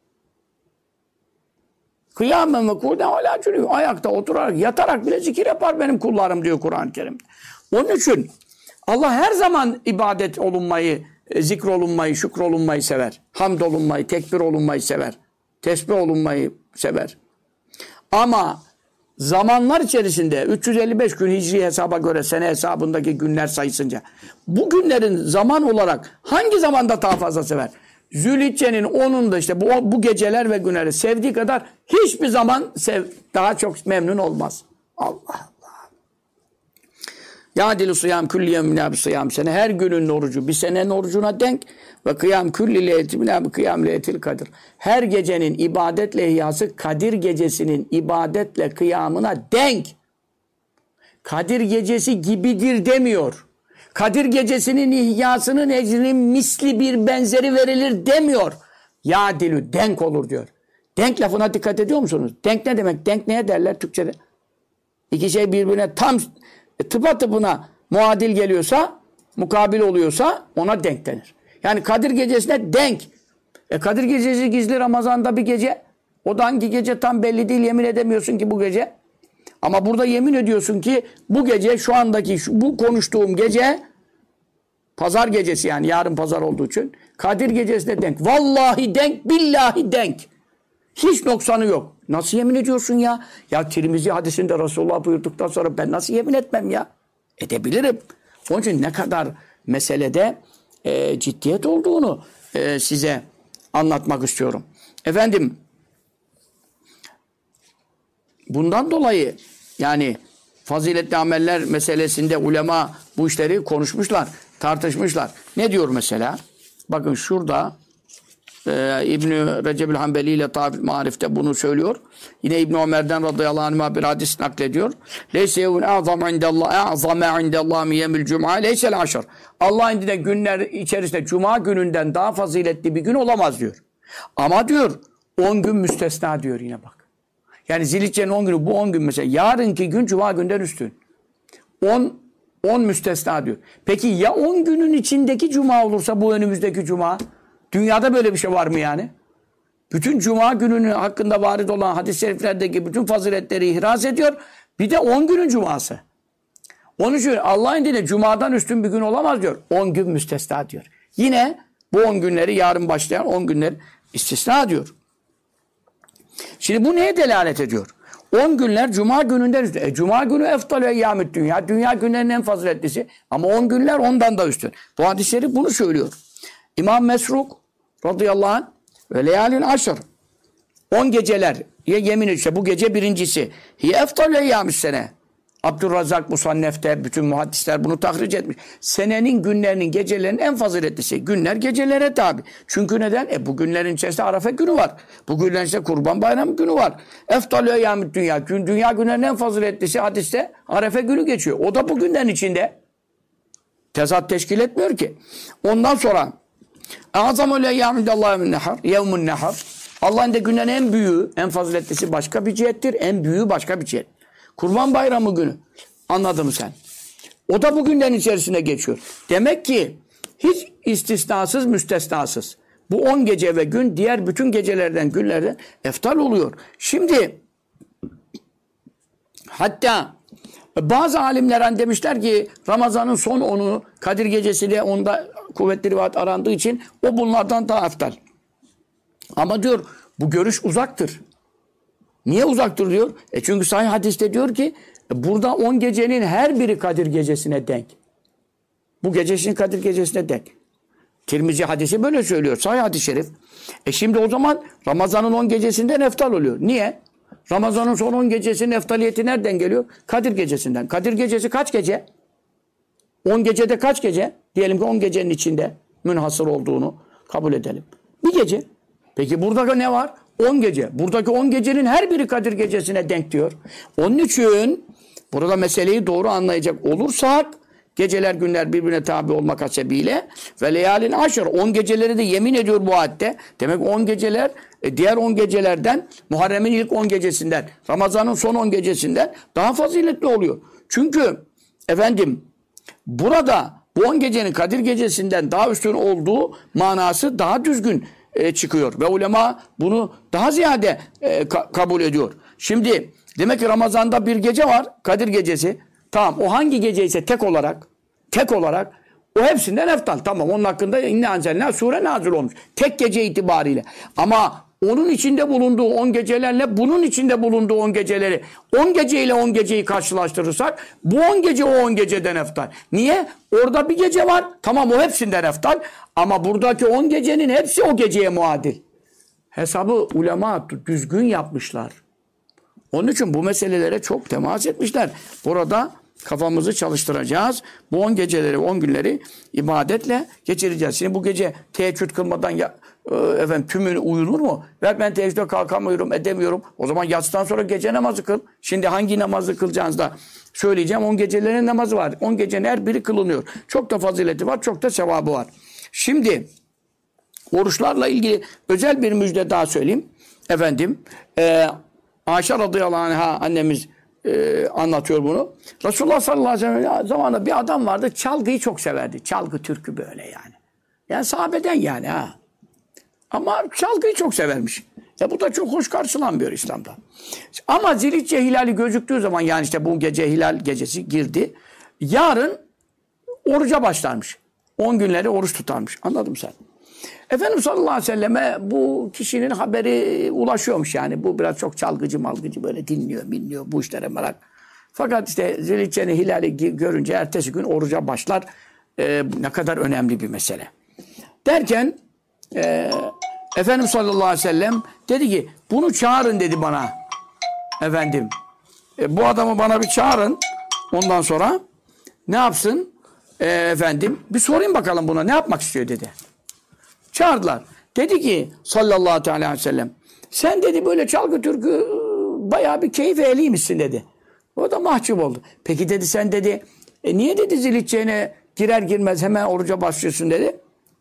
Kıyamen ve kûden alâ cünûb. Ayakta oturarak, yatarak bile zikir yapar benim kullarım diyor Kur'an-ı Kerim'de. Onun için Allah her zaman ibadet olunmayı, zikrolunmayı, şükrolunmayı sever. Hamd olunmayı, tekbir olunmayı sever. Tesbih olunmayı sever. Ama zamanlar içerisinde 355 gün hicri hesaba göre sene hesabındaki günler sayısınca bu günlerin zaman olarak hangi zamanda daha fazla sever? Zülhicce'nin 10'unda işte bu geceler ve günleri sevdiği kadar hiçbir zaman daha çok memnun olmaz. Allah Allah. Yâdil-i sıyâm külli yevmine bi sıyâm sene. Her günün orucu bir senenin orucuna denk. Ve kıyam külli leyletimine bi kıyam leyletil kadir. Her gecenin ibadetle ihyası Kadir gecesinin ibadetle kıyamına denk. Kadir gecesi gibidir demiyor. Kadir gecesinin ihyasının ecrinin misli bir benzeri verilir demiyor. Ya dilü denk olur diyor. Denk lafına dikkat ediyor musunuz? Denk ne demek? Denk neye derler Türkçe'de? İki şey birbirine tam tıpatıpına muadil geliyorsa, mukabil oluyorsa ona denk denir. Yani Kadir gecesine denk. Kadir gecesi gizli Ramazan'da bir gece. O da hangi gece tam belli değil, yemin edemiyorsun ki bu gece. Ama burada yemin ediyorsun ki bu gece, şu andaki bu konuştuğum gece pazar gecesi, yani yarın pazar olduğu için Kadir gecesine denk. Vallahi denk, billahi denk. Hiç noksanı yok. Nasıl yemin ediyorsun ya? Ya Tirmizi hadisinde Resulullah buyurduktan sonra ben nasıl yemin etmem ya? Edebilirim. Onun için ne kadar meselede ciddiyet olduğunu size anlatmak istiyorum. Efendim, bundan dolayı yani faziletli ameller meselesinde ulema bu işleri konuşmuşlar, tartışmışlar. Ne diyor mesela? Bakın şurada İbn-i Recep-ül Hanbeli ile Tabip Marif'te bunu söylüyor. Yine İbn Ömer'den radıyallahu anh'a bir hadis naklediyor. Leyse yevun a'zama indallah a'zama indallah min yevmil cuma leysel aşr. Allah indinde günler içerisinde cuma gününden daha faziletli bir gün olamaz diyor. Ama diyor 10 gün müstesna diyor, yine bak. Yani Zilhicce'nin 10 günü, bu 10 gün mesela. Yarınki gün cuma günden üstün. 10 müstesna diyor. Peki ya 10 günün içindeki cuma olursa, bu önümüzdeki cuma? Dünyada böyle bir şey var mı yani? Bütün cuma gününün hakkında varid olan hadis-i şeriflerdeki bütün faziletleri ihraz ediyor. Bir de 10 günün cuması. Onun için Allah'ın dini cumadan üstün bir gün olamaz diyor. 10 gün müstesna diyor. Yine bu 10 günleri, yarın başlayan 10 günleri istisna diyor. Şimdi bu neye delalet ediyor? 10 günler cuma gününden üstün. Cuma günü eftal eyyâmid dünya. Dünya günlerinin en faziletlisi. Ama 10 günler ondan da üstün. Bu hadis-i şerif bunu söylüyor. İmam Mesruk radıyallahu anh ve leyalin aşr, 10 geceler yemin ediyor. Bu gece birincisi. Hiye eftal eyyâmis sene. Abdurrazak Musannef'te bütün muhaddisler bunu tahric etmiş. Senenin günlerinin, gecelerinin en faziletlisi. Günler gecelere tabi. Çünkü neden? Bu günlerin içerisinde Arafa günü var. Bu günlerin içerisinde Kurban Bayramı günü var. Eftalü eyyâmid dünya. Dünya günlerinin en faziletlisi hadiste Arafa günü geçiyor. O da bu günlerin içinde. Tezat teşkil etmiyor ki. Ondan sonra Azamul eyyâmidallâhi min nehar. Yevmun nehar. Allah'ın da günlerin en büyüğü, en faziletlisi başka bir cihettir. En büyüğü başka bir cihet. Kurban Bayramı günü. Anladın mı sen? O da bu günlerin içerisine geçiyor. Demek ki hiç istisnasız, müstesnasız. Bu 10 gece ve gün diğer bütün gecelerden, günlerden eftal oluyor. Şimdi hatta bazı alimler demişler ki Ramazan'ın son 10'u Kadir Gecesi de onda kuvvetli rivayet arandığı için o bunlardan daha eftal. Ama diyor bu görüş uzaktır. Niye uzaktır diyor? Çünkü sahih hadiste diyor ki burada 10 gecenin her biri Kadir Gecesi'ne denk. Bu gecesinin Kadir Gecesi'ne denk. Tirmizi hadisi böyle söylüyor. Sahih hadis-i şerif. Şimdi o zaman Ramazan'ın 10 gecesinden eftal oluyor. Niye? Ramazan'ın son 10 gecesinin eftaliyeti nereden geliyor? Kadir Gecesi'nden. Kadir Gecesi kaç gece? 10 gecede kaç gece? Diyelim ki 10 gecenin içinde münhasır olduğunu kabul edelim. Bir gece. Peki burada ne var? 10 gece. Buradaki 10 gecenin her biri Kadir Gecesi'ne denk diyor. Onun için burada meseleyi doğru anlayacak olursak geceler günler birbirine tabi olmak hasebiyle ve leyalin aşır, 10 geceleri de yemin ediyor bu ayette. Demek 10 geceler diğer 10 gecelerden, Muharrem'in ilk 10 gecesinden, Ramazan'ın son 10 gecesinden daha faziletli oluyor. Çünkü efendim burada bu 10 gecenin Kadir Gecesi'nden daha üstün olduğu manası daha düzgün çıkıyor. Ve ulema bunu daha ziyade kabul ediyor. Şimdi demek ki Ramazan'da bir gece var, Kadir Gecesi. Tamam, o hangi gece ise tek olarak o hepsinden eftal. Tamam, onun hakkında inne anzelna sure nazil olmuş. Tek gece itibariyle. Ama onun içinde bulunduğu 10 gecelerle bunun içinde bulunduğu 10 geceleri 10 geceyle 10 geceyi karşılaştırırsak bu 10 gece o 10 geceden eftal. Niye? Orada bir gece var. Tamam, o hepsinden eftal. Ama buradaki 10 gecenin hepsi o geceye muadil. Hesabı ulema düzgün yapmışlar. Onun için bu meselelere çok temas etmişler. Burada kafamızı çalıştıracağız. Bu 10 geceleri, 10 günleri ibadetle geçireceğiz. Şimdi bu gece teheccüd kılmadan tümünü uyulur mu? Ve ben teheccüde kalkamıyorum, edemiyorum. O zaman yatsıdan sonra gece namazı kıl. Şimdi hangi namazı kılacağınızı da söyleyeceğim. 10 gecelerin namazı var. 10 gecenin her biri kılınıyor. Çok da fazileti var, çok da sevabı var. Şimdi oruçlarla ilgili özel bir müjde daha söyleyeyim. Ayşe radıyallahu anh'a annemiz anlatıyor bunu. Resulullah sallallahu aleyhi ve sellem zamanında bir adam vardı. Çalgıyı çok severdi. Çalgı türkü böyle yani. Yani sahabeden yani ha. Ama çalgıyı çok severmiş. Bu da çok hoş karşılanmıyor İslam'da. Ama Zilhicce hilali gözüktüğü zaman yani işte bu gece hilal gecesi girdi. Yarın oruca başlarmış. 10 günleri oruç tutarmış. Anladın mı sen? Efendimiz sallallahu aleyhi ve selleme bu kişinin haberi ulaşıyormuş yani. Bu biraz çok çalgıcı malgıcı böyle dinliyor bu işlere merak. Fakat işte Zilhicce'nin hilali görünce ertesi gün oruca başlar. Ne kadar önemli bir mesele. Derken Efendimiz sallallahu aleyhi ve sellem dedi ki bunu çağırın dedi bana. Bu adamı bana bir çağırın. Ondan sonra ne yapsın? Bir sorayım bakalım buna ne yapmak istiyor dedi. Çağırdılar. Dedi ki sallallahu aleyhi ve sellem sen dedi böyle çalgı türkü bayağı bir keyif ehliymişsin dedi. O da mahcup oldu. Peki dedi sen dedi niye dedi Zilhicce'ne girer girmez hemen oruca başlıyorsun dedi.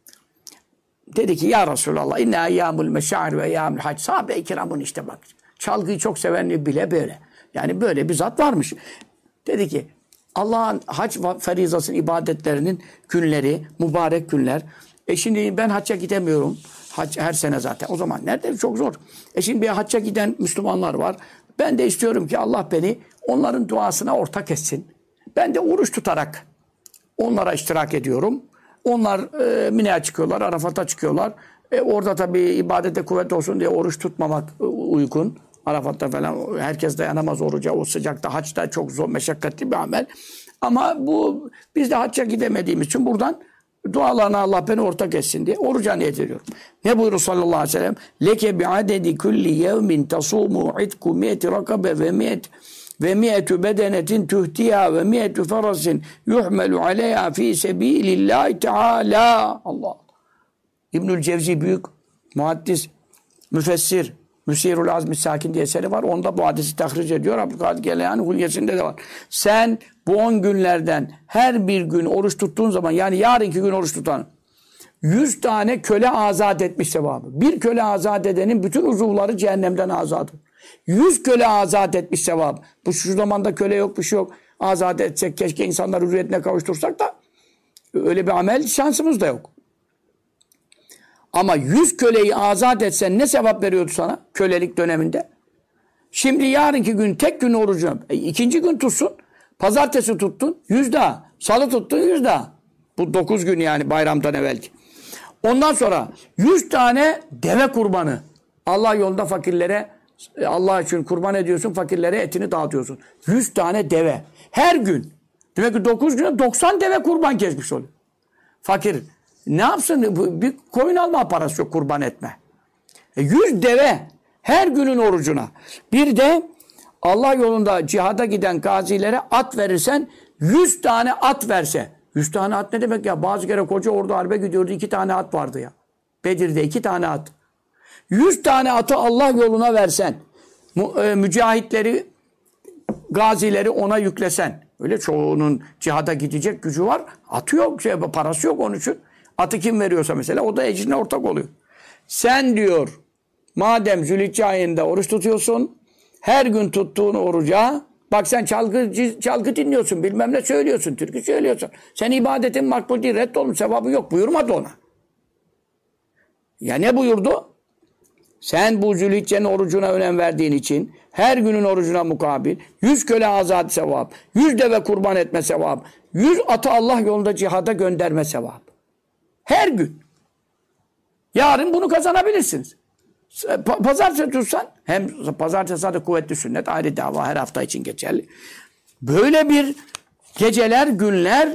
Dedi ki ya Resulallah inne eyyâmul meşâir ve eyyâmul hac. Sahabe-i kiramın işte bak. Çalgıyı çok sevenliği bile böyle. Yani böyle bir zat varmış. Dedi ki Allah'ın hac ferizasının ibadetlerinin günleri, mübarek günler. Şimdi ben hacca gidemiyorum. Hac her sene zaten. O zaman nerede? Çok zor. Şimdi bir hacca giden Müslümanlar var. Ben de istiyorum ki Allah beni onların duasına ortak etsin. Ben de oruç tutarak onlara iştirak ediyorum. Onlar Mina'ya çıkıyorlar, Arafat'a çıkıyorlar. Orada tabii ibadete kuvvet olsun diye oruç tutmamak uygun. Arafat'ta falan herkes dayanamaz oruca. O sıcakta, haçta çok zor, meşakkatli bir amel. Ama bu biz de hacca gidemediğimiz için buradan dualarına Allah beni ortak etsin diye oruca niyet ediyorum. Ne buyurur sallallahu aleyhi ve sellem? Leke bi'adedi kulli yevmin tasumu itku mi'eti rakabe ve mi'etü bedenetin tuhtiha ve mi'etü farasin yuhmelu aleyha fi sebilillahi teala. Allah. İbnül Cevzi büyük muhaddis, müfessir, Müsirul Azmi Sakin diye eseri var. Onda bu hadisi tahric ediyor. Abdülkadir Geylani Hulyesinde de var. Sen bu 10 günlerden her bir gün oruç tuttuğun zaman yani yarınki gün oruç tutan 100 tane köle azat etmiş sevabı. Bir köle azat edenin bütün uzuvları cehennemden azat. 100 köle azat etmiş sevabı. Bu şu zamanda köle yok bir şey yok. Azat etsek keşke insanlar hürriyetine kavuştursak da öyle bir amel şansımız da yok. Ama 100 köleyi azat etsen ne sevap veriyordu sana kölelik döneminde? Şimdi yarınki gün tek gün orucunu ikinci gün tutsun. Pazartesi tuttun 100 daha. Salı tuttun 100 daha. Bu 9 gün yani bayramdan evvelki. Ondan sonra 100 tane deve kurbanı. Allah yolunda fakirlere Allah için kurban ediyorsun. Fakirlere etini dağıtıyorsun. 100 tane deve. Her gün. Demek ki 9 güne 90 deve kurban kesmiş oluyor. Fakir ne yapsın? Bir koyun alma parası yok kurban etme. 100 deve her günün orucuna. Bir de Allah yolunda cihada giden gazilere at verirsen 100 tane at verse. 100 tane at ne demek ya? Bazı kere koca ordu harbe gidiyordu 2 tane at vardı ya. Bedir'de 2 tane at. 100 tane atı Allah yoluna versen. Mücahitleri, gazileri ona yüklesen. Öyle çoğunun cihada gidecek gücü var. Atı yok, parası yok onun için. Atı kim veriyorsa mesela o da ecrine ortak oluyor. Sen diyor madem Zülhicce ayında oruç tutuyorsun her gün tuttuğun oruca bak sen çalgı dinliyorsun bilmem ne söylüyorsun türkü söylüyorsun. Sen ibadetin makbul değil reddolmuş sevabı yok buyurmadı ona. Ya ne buyurdu? Sen bu Zülhicce'nin orucuna önem verdiğin için her günün orucuna mukabil 100 köle azat sevap, 100 deve kurban etme sevap, 100 atı Allah yolunda cihada gönderme sevap. Her gün. Yarın bunu kazanabilirsiniz. Pazartesi tutsan hem pazartesi adı kuvvetli sünnet ayrı dava her hafta için geçerli. Böyle bir geceler günler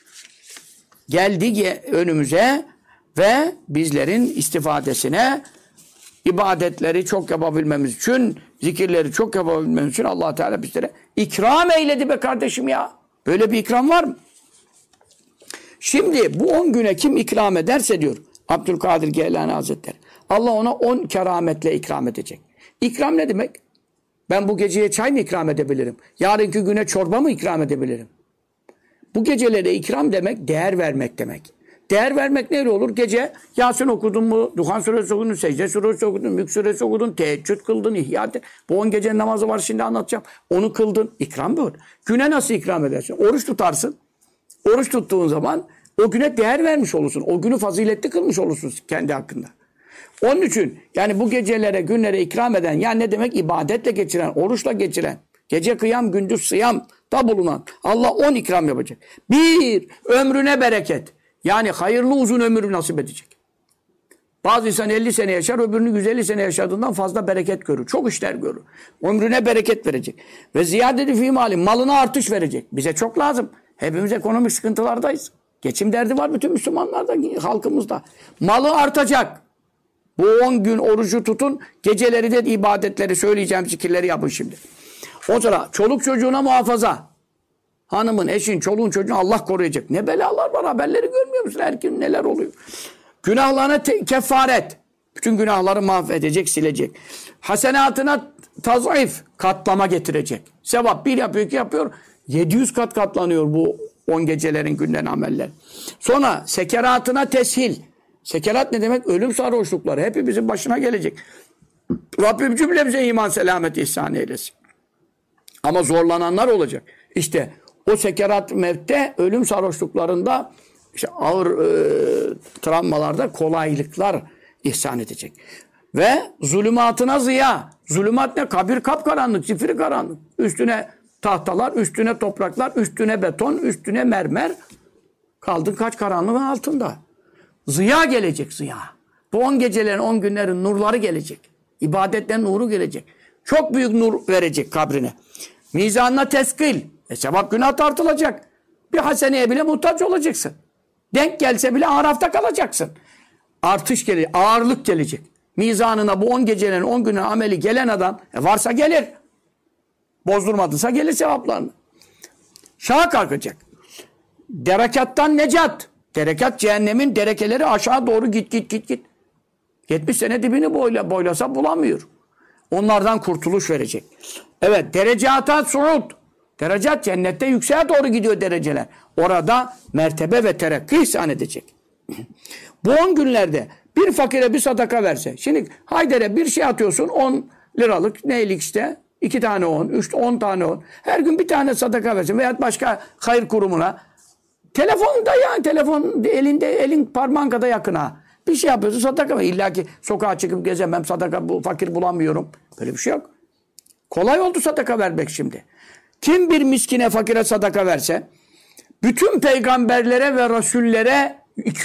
geldi önümüze ve bizlerin istifadesine ibadetleri çok yapabilmemiz için, zikirleri çok yapabilmemiz için Allah Teala bizlere ikram eyledi be kardeşim ya. Böyle bir ikram var mı? Şimdi bu 10 güne kim ikram ederse diyor Abdülkadir Geylani Hazretleri. Allah ona 10 kerametle ikram edecek. İkram ne demek? Ben bu geceye çay mı ikram edebilirim? Yarınki güne çorba mı ikram edebilirim? Bu gecelere ikram demek, değer vermek demek. Değer vermek neyle olur? Gece Yasin okudun mu, Duhan suresi okudun, Secde suresi okudun, Mülk suresi okudun, teheccüd kıldın, ihya ettin. Bu 10 gecenin namazı var şimdi anlatacağım. Onu kıldın. İkram bu. Güne nasıl ikram edersin? Oruç tutarsın. Oruç tuttuğun zaman o güne değer vermiş olursun. O günü faziletli kılmış olursun kendi hakkında. Onun için yani bu gecelere, günlere ikram eden, yani ne demek? İbadetle geçiren, oruçla geçiren, gece kıyam, gündüz sıyam da bulunan Allah 10 ikram yapacak. Bir, ömrüne bereket. Yani hayırlı uzun ömür nasip edecek. Bazı insan 50 sene yaşar, öbürünü 150 sene yaşadığından fazla bereket görür. Çok işler görür. Ömrüne bereket verecek. Ve ziyadeti fî mâli, malına artış verecek. Bize çok lazım. Hepimiz ekonomik sıkıntılardayız. Geçim derdi var bütün Müslümanlarda, halkımızda. Malı artacak. Bu 10 gün orucu tutun, geceleri de ibadetleri, söyleyeceğim zikirleri yapın şimdi. O sıra çoluk çocuğuna muhafaza. Hanımın, eşin, çoluğun, çocuğun Allah koruyacak. Ne belalar var, haberleri görmüyor musun? Her gün neler oluyor. Günahlarına kefaret. Bütün günahları mahvedecek, silecek. Hasenatına tazayif, katlama getirecek. Sevap bir yapıyor, iki yapıyor. 700 kat katlanıyor bu 10 gecelerin günden ameller. Sonra sekeratına teshil. Sekerat ne demek? Ölüm sarhoşlukları. Hepimizin başına gelecek. Rabbim cümlemize iman, selamet, ihsan eylesin. Ama zorlananlar olacak. İşte o sekerat mevtte, ölüm sarhoşluklarında, işte ağır travmalarda kolaylıklar ihsan edecek. Ve zulümatına ziya. Zulümat ne? Kabir kapkaranlık, zifiri karanlık. Üstüne tahtalar, üstüne topraklar, üstüne beton, üstüne mermer. Kaldın kaç karanlığın altında. Ziya gelecek, ziya. Bu 10 gecelerin, 10 günlerin nurları gelecek. İbadetlerin nuru gelecek. Çok büyük nur verecek kabrine. Mizanına teskil. Sevap günah tartılacak. Bir haseneye bile muhtaç olacaksın. Denk gelse bile arafta kalacaksın. Artış gelecek, ağırlık gelecek. Mizanına bu 10 gecelerin, 10 günün ameli gelen adam, varsa gelir. Bozdurmadıysa gelir sevaplarını. Şaha kalkacak. Derekattan necat. Derekat cehennemin derekeleri aşağı doğru git. 70 sene dibini boylasa bulamıyor. Onlardan kurtuluş verecek. Evet, derecata suud. Derecat cennette yükseğe doğru gidiyor dereceler. Orada mertebe ve terakki ihsan edecek. Bu 10 günlerde bir fakire bir sadaka verse. Şimdi Haydar'e bir şey atıyorsun 10 liralık neylik işte. 2 tane 10, 10 tane 10. Her gün bir tane sadaka versin. Veya başka hayır kurumuna. Telefonda yani telefon elinde, elin parmağın kadar yakına. Bir şey yapıyorsun sadaka mı? İlla ki sokağa çıkıp gezemem sadaka fakir bulamıyorum. Böyle bir şey yok. Kolay oldu sadaka vermek şimdi. Kim bir miskine fakire sadaka verse bütün peygamberlere ve rasullere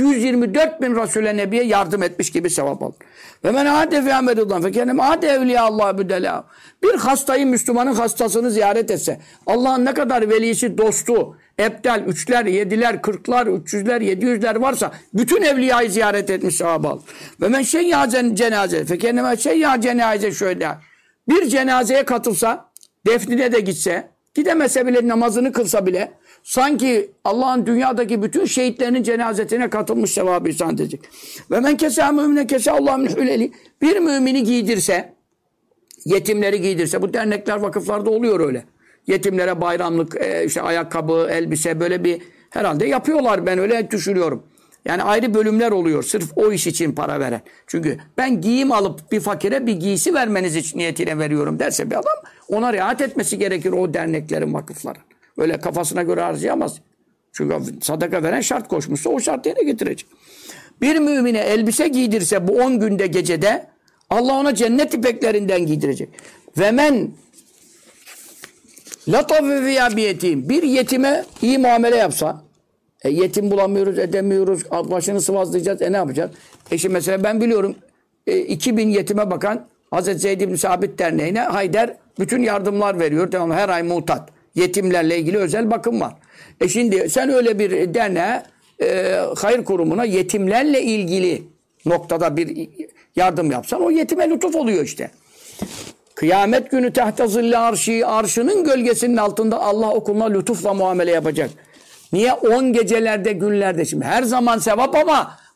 224 bin Resul'e Nebi'ye yardım etmiş gibi sevap alır. Ve men ade fi amedullah fe kenem ade evliya Allah büdela. Bir hastayı Müslümanın hastasını ziyaret etse Allah'ın ne kadar velisi, dostu, ebdel, 3'ler, 7'ler, 40'lar, 300'ler, 700'ler varsa bütün evliyayı ziyaret etmiş sevap alır. Ve men şeyya cenaze fe kenem şeyya cenaze şöyle. Bir cenazeye katılsa, defnine de gitse, gidemese bile namazını kılsa bile sanki Allah'ın dünyadaki bütün şehitlerinin cenazetine katılmış sevabı ihsan edecek. Ve men kesa mümine kesa Allah'ın min huleli. Bir mümini giydirse, yetimleri giydirse, bu dernekler, vakıflarda oluyor öyle. Yetimlere bayramlık, işte ayakkabı, elbise böyle bir herhalde yapıyorlar, ben öyle düşünüyorum. Yani ayrı bölümler oluyor sırf o iş için para veren. Çünkü ben giyim alıp bir fakire bir giysi vermeniz için niyetiyle veriyorum derse bir adam, ona riayet etmesi gerekir o derneklerin, vakıfların. Öyle kafasına göre harcayamaz. Çünkü sadaka veren şart koşmuşsa o şart yerine getirecek. Bir mümine elbise giydirse bu 10 günde gecede Allah ona cennet ipeklerinden giydirecek. Ve men latafe veya bir yetim. Bir yetime iyi muamele yapsa, yetim bulamıyoruz, edemiyoruz, başını sıvazlayacağız, ne yapacağız? Şimdi mesela ben biliyorum 2000 yetime bakan Hazreti Zeyd ibn Sabit Derneği'ne Haydar bütün yardımlar veriyor. Devamlı her ay muhtat. Yetimlerle ilgili özel bakım var. Şimdi sen öyle bir derneğe, hayır kurumuna yetimlerle ilgili noktada bir yardım yapsan o yetime lütuf oluyor işte. Kıyamet günü tahta zilli arşi, arşının gölgesinin altında Allah o kuluna lütufla muamele yapacak. Niye? 10 gecelerde, günlerde. Şimdi her zaman sevap ama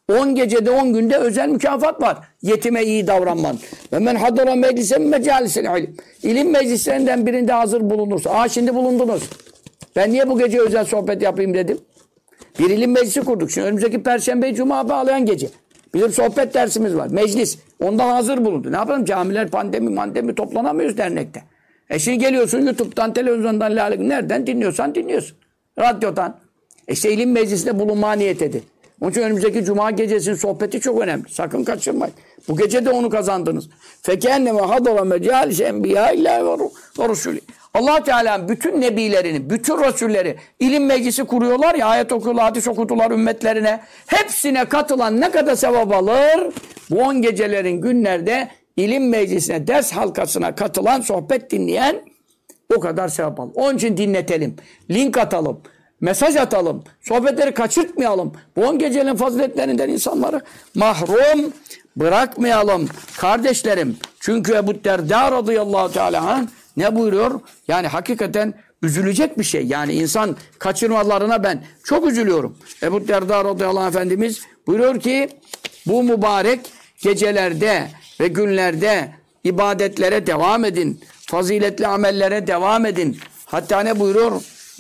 10 gecede 10 günde özel mükafat var. Yetime iyi davranman. Ve men hadara meclise mecalisil ilim. İlim meclislerinden birinde hazır bulunursa. Şimdi bulundunuz. Ben niye bu gece özel sohbet yapayım dedim. Bir ilim meclisi kurduk. Şimdi önümüzdeki Perşembe Cuma bağlayan gece. Bizim sohbet dersimiz var. Meclis. Ondan hazır bulundu. Ne yapalım? Camiler pandemi toplanamıyoruz dernekte. Şimdi geliyorsun YouTube'dan, televizyondan, nereden dinliyorsan dinliyorsun. Radyodan. İşte ilim meclisinde bulunmaya niyet edin. Onun için önümüzdeki Cuma gecesinin sohbeti çok önemli. Sakın kaçırmayın. Bu gece de onu kazandınız. Fekenneme hadara mecalis enbiya illa ve rusulü. Allah Teala bütün nebilerini, bütün rasulleri ilim meclisi kuruyorlar ya, ayet okuyorlar, hadis okudular ümmetlerine. Hepsine katılan ne kadar sevap alır? Bu 10 gecelerin günlerde ilim meclisine, ders halkasına katılan, sohbet dinleyen o kadar sevap alır. Onun için dinletelim, link atalım, mesaj atalım, sohbetleri kaçırtmayalım. Bu 10 gecenin faziletlerinden insanları mahrum bırakmayalım kardeşlerim. Çünkü Ebu Derda radıyallahu teala ne buyuruyor? Yani hakikaten üzülecek bir şey. Yani insan kaçırmalarına ben çok üzülüyorum. Ebu Derda radıyallahu anh Efendimiz buyuruyor ki bu mübarek gecelerde ve günlerde ibadetlere devam edin. Faziletli amellere devam edin. Hatta ne buyuruyor?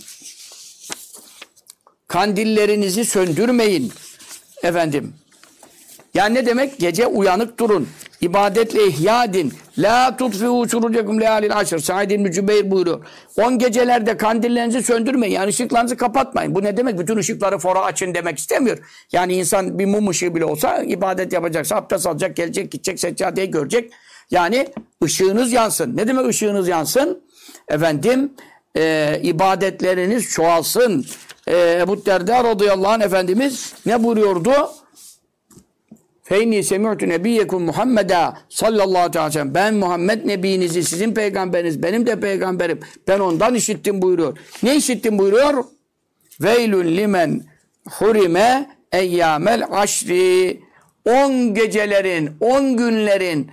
Kandillerinizi söndürmeyin. Efendim. Yani ne demek? Gece uyanık durun. İbadetle ihya edin. La tutfi'u şurucekum lealil aşr. Said İbn Cübeyr buyuruyor. 10 gecelerde kandillerinizi söndürmeyin. Yani ışıklarınızı kapatmayın. Bu ne demek? Bütün ışıkları fora açın demek istemiyor. Yani insan bir mum ışığı bile olsa ibadet yapacaksa abdest alacak, gelecek, gidecek, seccadeyi görecek. Yani ışığınız yansın. Ne demek ışığınız yansın? Efendim ibadetleriniz çoğalsın. Ebu Derda radıyallahu anh Efendimiz ne buyuruyordu? Feyni semi'tu nebiyyekum Muhammeda sallallahu aleyhi ve sellem. Ben Muhammed nebinizi, sizin peygamberiniz, benim de peygamberim. Ben ondan işittim buyuruyor. Ne işittim buyuruyor? Veylün limen hurime eyyamel aşri. 10 gecelerin, 10 günlerin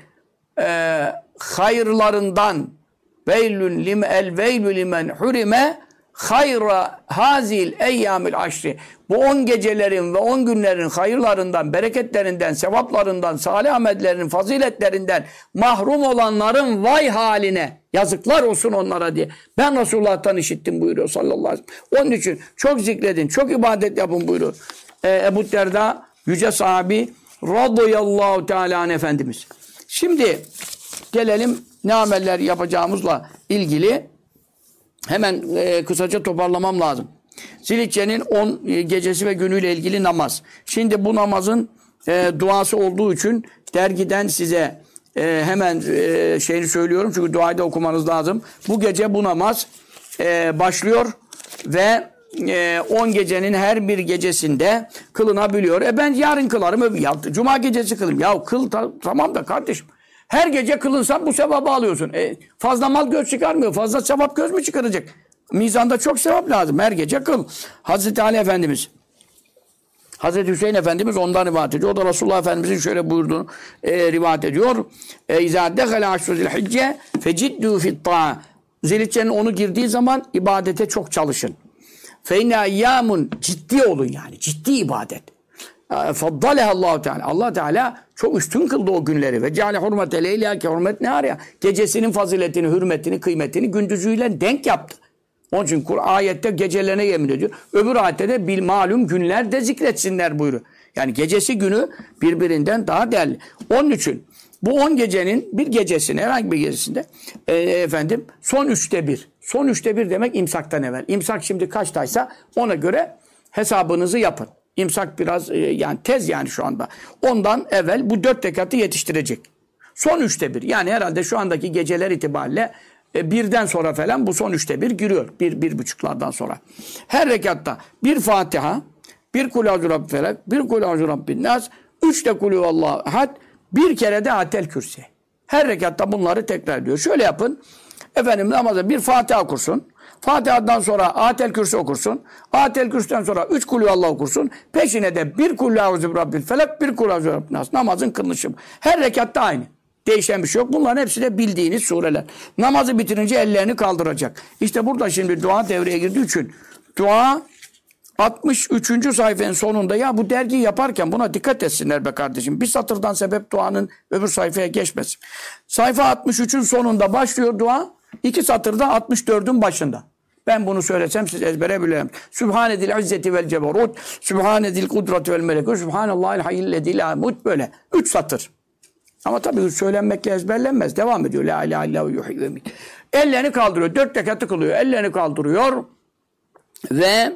hayırlarından veylün limen hurime hayra hazil eyyamil aşri. Bu 10 gecelerin ve 10 günlerin hayırlarından, bereketlerinden, sevaplarından, salih amellerinin, faziletlerinden mahrum olanların vay haline. Yazıklar olsun onlara diye. Ben Resulullah'tan işittim buyuruyor sallallahu aleyhi ve sellem. Onun için çok zikredin, çok ibadet yapın buyuruyor. Ebu Derda, yüce sahabi radıyallahu teala anh Efendimiz. Şimdi gelelim ne ameller yapacağımızla ilgili. Hemen kısaca toparlamam lazım. Zilhicce'nin 10 gecesi ve günüyle ilgili namaz. Şimdi bu namazın duası olduğu için dergiden size hemen şeyini söylüyorum. Çünkü duayı da okumanız lazım. Bu gece bu namaz başlıyor ve 10 gecenin her bir gecesinde kılınabiliyor. Ben yarın kılarım. Ya, Cuma gecesi kılayım. Ya kıl tamam da kardeşim. Her gece kılınsan bu sevabı alıyorsun. Fazla mal göz çıkarmıyor. Fazla sevap göz mü çıkaracak? Mizanda çok sevap lazım. Her gece kıl. Hazreti Ali Efendimiz, Hazreti Hüseyin Efendimiz ondan rivayet ediyor. O da Resulullah Efendimizin şöyle buyurduğunu rivayet ediyor. İzâ dehale aşru zilhicce feciddû fittâ. Zilhicce'nin onu girdiği zaman ibadete çok çalışın. Fe inne eyyâmun, ciddi olun yani. Ciddi ibadet. Faddaleha Allah Teala. Allah Teala çok üstün kıldı o günleri ve ceale hurmete leyla ki hurmet ne araya? Gecesinin faziletini, hürmetini, kıymetini gündüzüyle denk yaptı. Onun için ayette gecelerine yemin ediyor. Öbür ayette de bil malum günlerde zikretsinler buyuruyor. Yani gecesi günü birbirinden daha değerli. Onun için bu 10 gecenin bir gecesinde, herhangi bir gecesinde efendim son 3'te 1. Son 3'te 1 demek imsaktan evvel. İmsak şimdi kaçtaysa ona göre hesabınızı yapın. İmsak biraz yani tez yani şu anda. Ondan evvel bu 4 rekatı yetiştirecek. Son 3'te 1. Yani herhalde şu andaki geceler itibariyle birden sonra falan bu son 3'te 1 giriyor. 1-1,5'lardan sonra. Her rekatta bir Fatiha, bir Kulâzü Rabbi Felak, bir Kulâzü Rabbin Nas, 3 de Kulûvallahu Ahad, bir kere de Atel Kürsi. Her rekatta bunları tekrar ediyor. Şöyle yapın. Efendim namaza bir Fatiha okursun. Fatiha'dan sonra Atel Kürsi okursun. Atel Kürsi'den sonra 3 Kulûvallahu okursun. Peşine de bir Kulâzü Rabbi Felak, bir Kulâzü Rabbin Nas. Namazın kılınışı. Her rekatta aynı. Değişen bir şey yok. Bunların hepsi de bildiğiniz sureler. Namazı bitirince ellerini kaldıracak. İşte burada şimdi dua devreye girdiği için dua 63. sayfanın sonunda ya bu dergiyi yaparken buna dikkat etsinler be kardeşim. Bir satırdan sebep duanın öbür sayfaya geçmesin. Sayfa 63'ün sonunda başlıyor dua. 2 satırda 64'ün başında. Ben bunu söylesem siz ezbere bilirim. Sübhanedil izzeti vel ceberut. Sübhanedil kudreti vel melekut. Sübhanallahil hayyillezî lâ yemut. Böyle 3 satır. Ama tabii söylenmekle ezberlenmez. Devam ediyor. La ilahe illallah yuhyi ve yumit. Ellerini kaldırıyor. 4 rekatı kılıyor. Ellerini kaldırıyor. Ve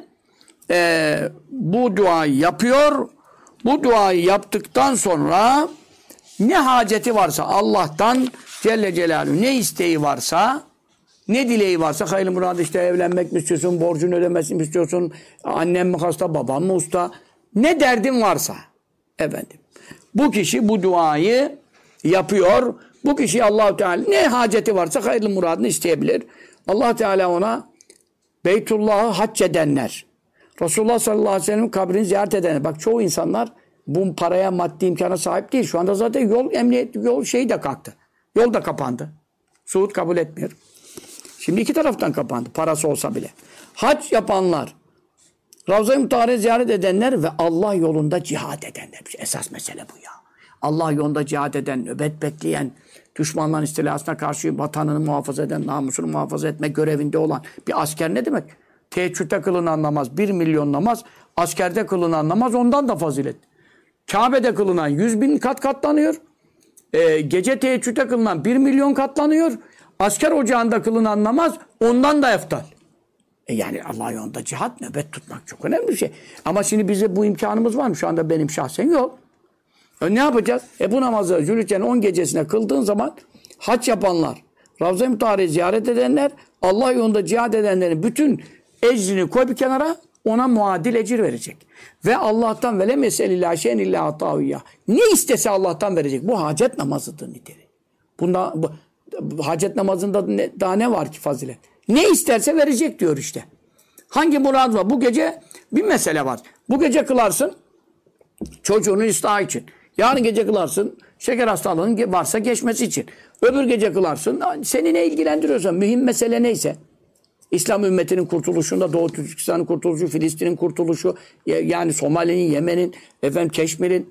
bu duayı yapıyor. Bu duayı yaptıktan sonra ne haceti varsa Allah'tan Celle Celaluhu ne isteği varsa, ne dileği varsa, hayırlı murad işte evlenmek mi istiyorsun, borcunu ödemesini mi istiyorsun, annem mi hasta, babam mı usta, ne derdin varsa efendim. Bu kişi bu duayı yapıyor. Bu kişi Allah-u Teala ne haceti varsa hayırlı muradını isteyebilir. Allah Teala ona Beytullah'ı hac edenler, Resulullah sallallahu aleyhi ve sellem kabrini ziyaret edenler. Bak çoğu insanlar bu paraya, maddi imkana sahip değil. Şu anda zaten yol şeyi de kalktı. Yol da kapandı. Suud kabul etmiyor. Şimdi 2 taraftan kapandı. Parası olsa bile. Hac yapanlar, Ravza-i Mutahhare'yi ziyaret edenler ve Allah yolunda cihad edenler. Esas mesele bu ya. Allah yolunda cihad eden, nöbet bekleyen, düşmanların istilasına karşı vatanını muhafaza eden, namusunu muhafaza etme görevinde olan bir asker ne demek? Teheccüde kılınan namaz 1 milyon namaz, askerde kılınan namaz ondan da fazilet. Kabe'de kılınan 100.000 kat katlanıyor. Gece teheccüde kılınan 1 milyon katlanıyor. Asker ocağında kılınan namaz ondan da eftal. Yani Allah yolunda cihat, nöbet tutmak çok önemli bir şey. Ama şimdi bize bu imkanımız var mı? Şu anda benim şahsen yok. Ne yapacağız? Bu namazı Zülhicce'nin 10 gecesine kıldığın zaman hac yapanlar, Ravza-i Mutahhare'yi ziyaret edenler, Allah yolunda cihad edenlerin bütün ecrini koy bir kenara, ona muadil ecir verecek. Ve Allah'tan vele meselillâ şeyen illâ atâhüyyâh. Ne istese Allah'tan verecek. Bu hacet namazıdır niteli. Bu hacet namazında daha ne var ki fazilet? Ne isterse verecek diyor işte. Hangi murad var? Bu gece bir mesele var. Bu gece kılarsın çocuğunun ıslahı için. Yarın gece kılarsın şeker hastalığının varsa geçmesi için. Öbür gece kılarsın seni ne ilgilendiriyorsa, mühim mesele neyse. İslam ümmetinin kurtuluşunda, Doğu Türkistan'ın kurtuluşu, Filistin'in kurtuluşu, yani Somali'nin, Yemen'in, Keşmir'in.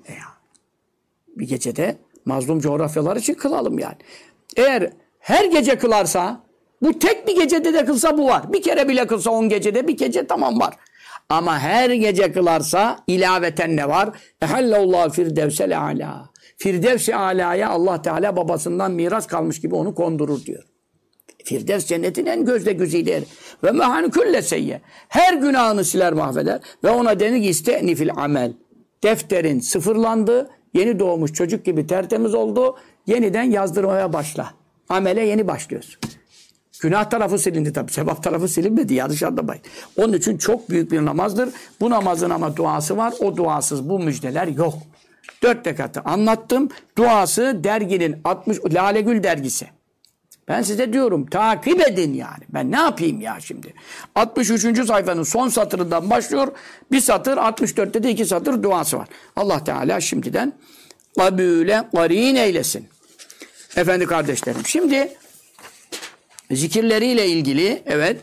Bir gecede mazlum coğrafyalar için kılalım yani. Eğer her gece kılarsa, bu tek bir gecede de kılsa bu var. Bir kere bile kılsa 10 gecede bir gece tamam var. Ama her gece kılarsa ilaveten ne var? Ehallallahu firdevsel âlâ. Firdevs-i âlâya Allah Teala babasından miras kalmış gibi onu kondurur diyor. Firdevs cennetin en gözde güzide yeri. Ve mehan külle seyye. Her günahını siler mahveder. Ve ona denir ki istenifil amel. Defterin sıfırlandı. Yeni doğmuş çocuk gibi tertemiz oldu. Yeniden yazdırmaya başla. Amele yeni başlıyorsun. Günah tarafı silindi tabii. Sevap tarafı silinmedi. Yanlış anlamayın. Onun için çok büyük bir namazdır. Bu namazın ama duası var. O duasız bu müjdeler yok. 4 rekatı anlattım. Duası derginin 60 Lale Gül dergisi. Ben size diyorum takip edin yani. Ben ne yapayım ya şimdi? 63. sayfanın son satırından başlıyor. Bir satır 64'te de 2 satır duası var. Allah Teala şimdiden kabule karin eylesin. Efendi kardeşlerim. Şimdi zikirleriyle ilgili evet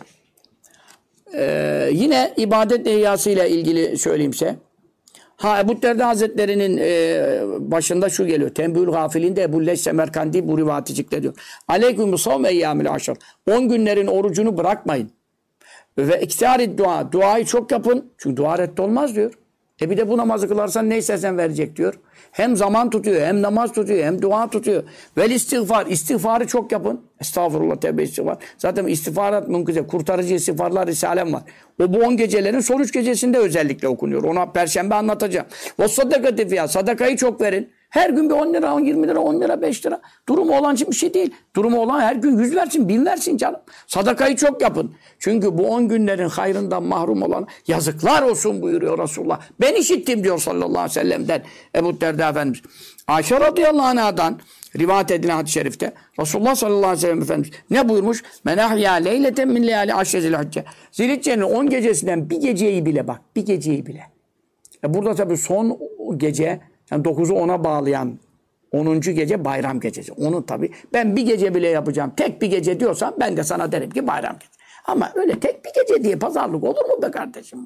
yine ibadet ehyasıyla ilgili söyleyeyim size. Ebu Derda Hazretleri'nin başında şu geliyor. Tembül Gafilinde Ebu Leys Semerkandi bu rivayeti zikrediyor. Aleyküm savm eyyamil aşar. 10 günlerin orucunu bırakmayın. Ve iktidar dua. Duayı çok yapın. Çünkü dua reddolmaz diyor. Bir de bu namazı kılarsan ne istersen verecek diyor. Hem zaman tutuyor, hem namaz tutuyor, hem dua tutuyor. Vel istiğfar. İstiğfarı çok yapın. Estağfurullah, tevbe istiğfar. Zaten istiğfarat mümkün. Kurtarıcı istiğfarlar risalem var. Bu 10 gecelerin son 3 gecesinde özellikle okunuyor. Ona Perşembe anlatacağım. Ve sadakati fiyâ. Sadakayı çok verin. Her gün bir 10 lira, 20 lira, 10 lira, 5 lira. Durumu olan için bir şey değil. Durumu olan her gün 100 versin, 1000 versin canım. Sadakayı çok yapın. Çünkü bu 10 günlerin hayrından mahrum olan yazıklar olsun buyuruyor Resulullah. Ben işittim diyor sallallahu aleyhi ve sellem'den Ebu Derda Efendimiz. Ayşe radıyallahu anh'dan rivayet edilen hadis-i şerifte Resulullah sallallahu aleyhi ve sellem Efendimiz ne buyurmuş? Men ahya leyleten min leyali aşre zilhicce. Zilhicce'nin 10 gecesinden bir geceyi bile bak. Bir geceyi bile. Burada tabii son gece yani 9'u 10'a bağlayan 10. gece bayram gecesi. Onun tabii ben bir gece bile yapacağım. Tek bir gece diyorsan ben de sana derim ki bayram gecesi. Ama öyle tek bir gece diye pazarlık olur mu be kardeşim ya?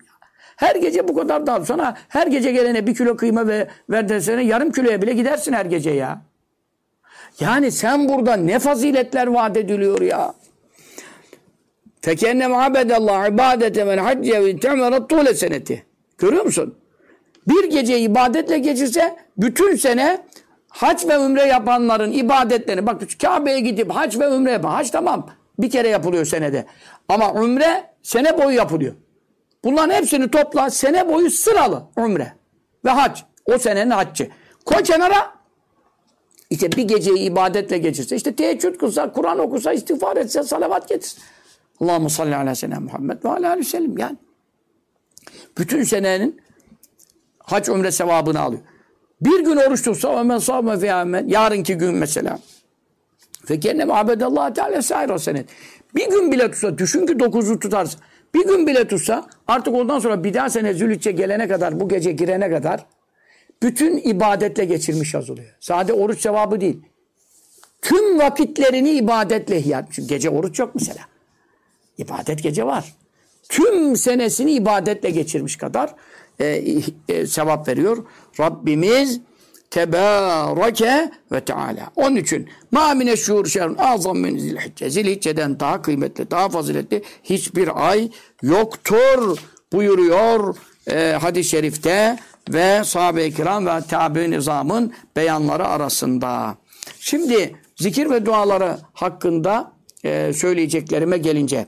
Her gece bu kadar dal. Sana her gece gelene 1 kilo kıyma ver desene yarım kiloya bile gidersin her gece ya. Yani sen burada ne faziletler vaat ediliyor ya. فَكَنَّمْ عَبَدَ اللّٰهِ عِبَادَةَ مَنْ حَجَّ وَاِنْتَمَرَتْ طُولَ seneti. Görüyor musun? Bir geceyi ibadetle geçirse bütün sene hac ve ümre yapanların ibadetlerini, bak Kabe'ye gidip hac ve ümre yapan, hac tamam bir kere yapılıyor senede. Ama ümre sene boyu yapılıyor. Bunların hepsini topla, sene boyu sıralı ümre ve hac. O senenin haccı. Koy kenara, işte bir geceyi ibadetle geçirse, işte teheccüd kılsa, Kur'an okusa, istiğfar etse, salavat getirse. Allahumme salli ala seyyidina Muhammed ve ala aleyhi ve sellem. Yani bütün senenin hac ümre sevabını alıyor. Bir gün oruç tutsa o men sâme fîhâmen, yarınki gün mesela. Fekenne ma'bedallâhu teâlâ sâira senet. Bir gün bile tutsa, düşün ki 9'u tutarsın. Bir gün bile tutsa artık ondan sonra bir daha sene Zülhicce gelene kadar, bu gece girene kadar bütün ibadetle geçirmiş yazılıyor. Sadece oruç sevabı değil. Tüm vakitlerini ibadetle ihya. Çünkü gece oruç yok mesela. İbadet gece var. Tüm senesini ibadetle geçirmiş kadar sevap veriyor. Rabbimiz Tebâreke ve Teâlâ. Onun için mâ mineşşûr şerun azam min zilhicce. Zilhicce'den daha kıymetli, daha faziletli hiçbir ay yoktur buyuruyor hadis-i şerifte ve sahabe-i kiram ve tabi-i nizamın beyanları arasında. Şimdi zikir ve duaları hakkında söyleyeceklerime gelince.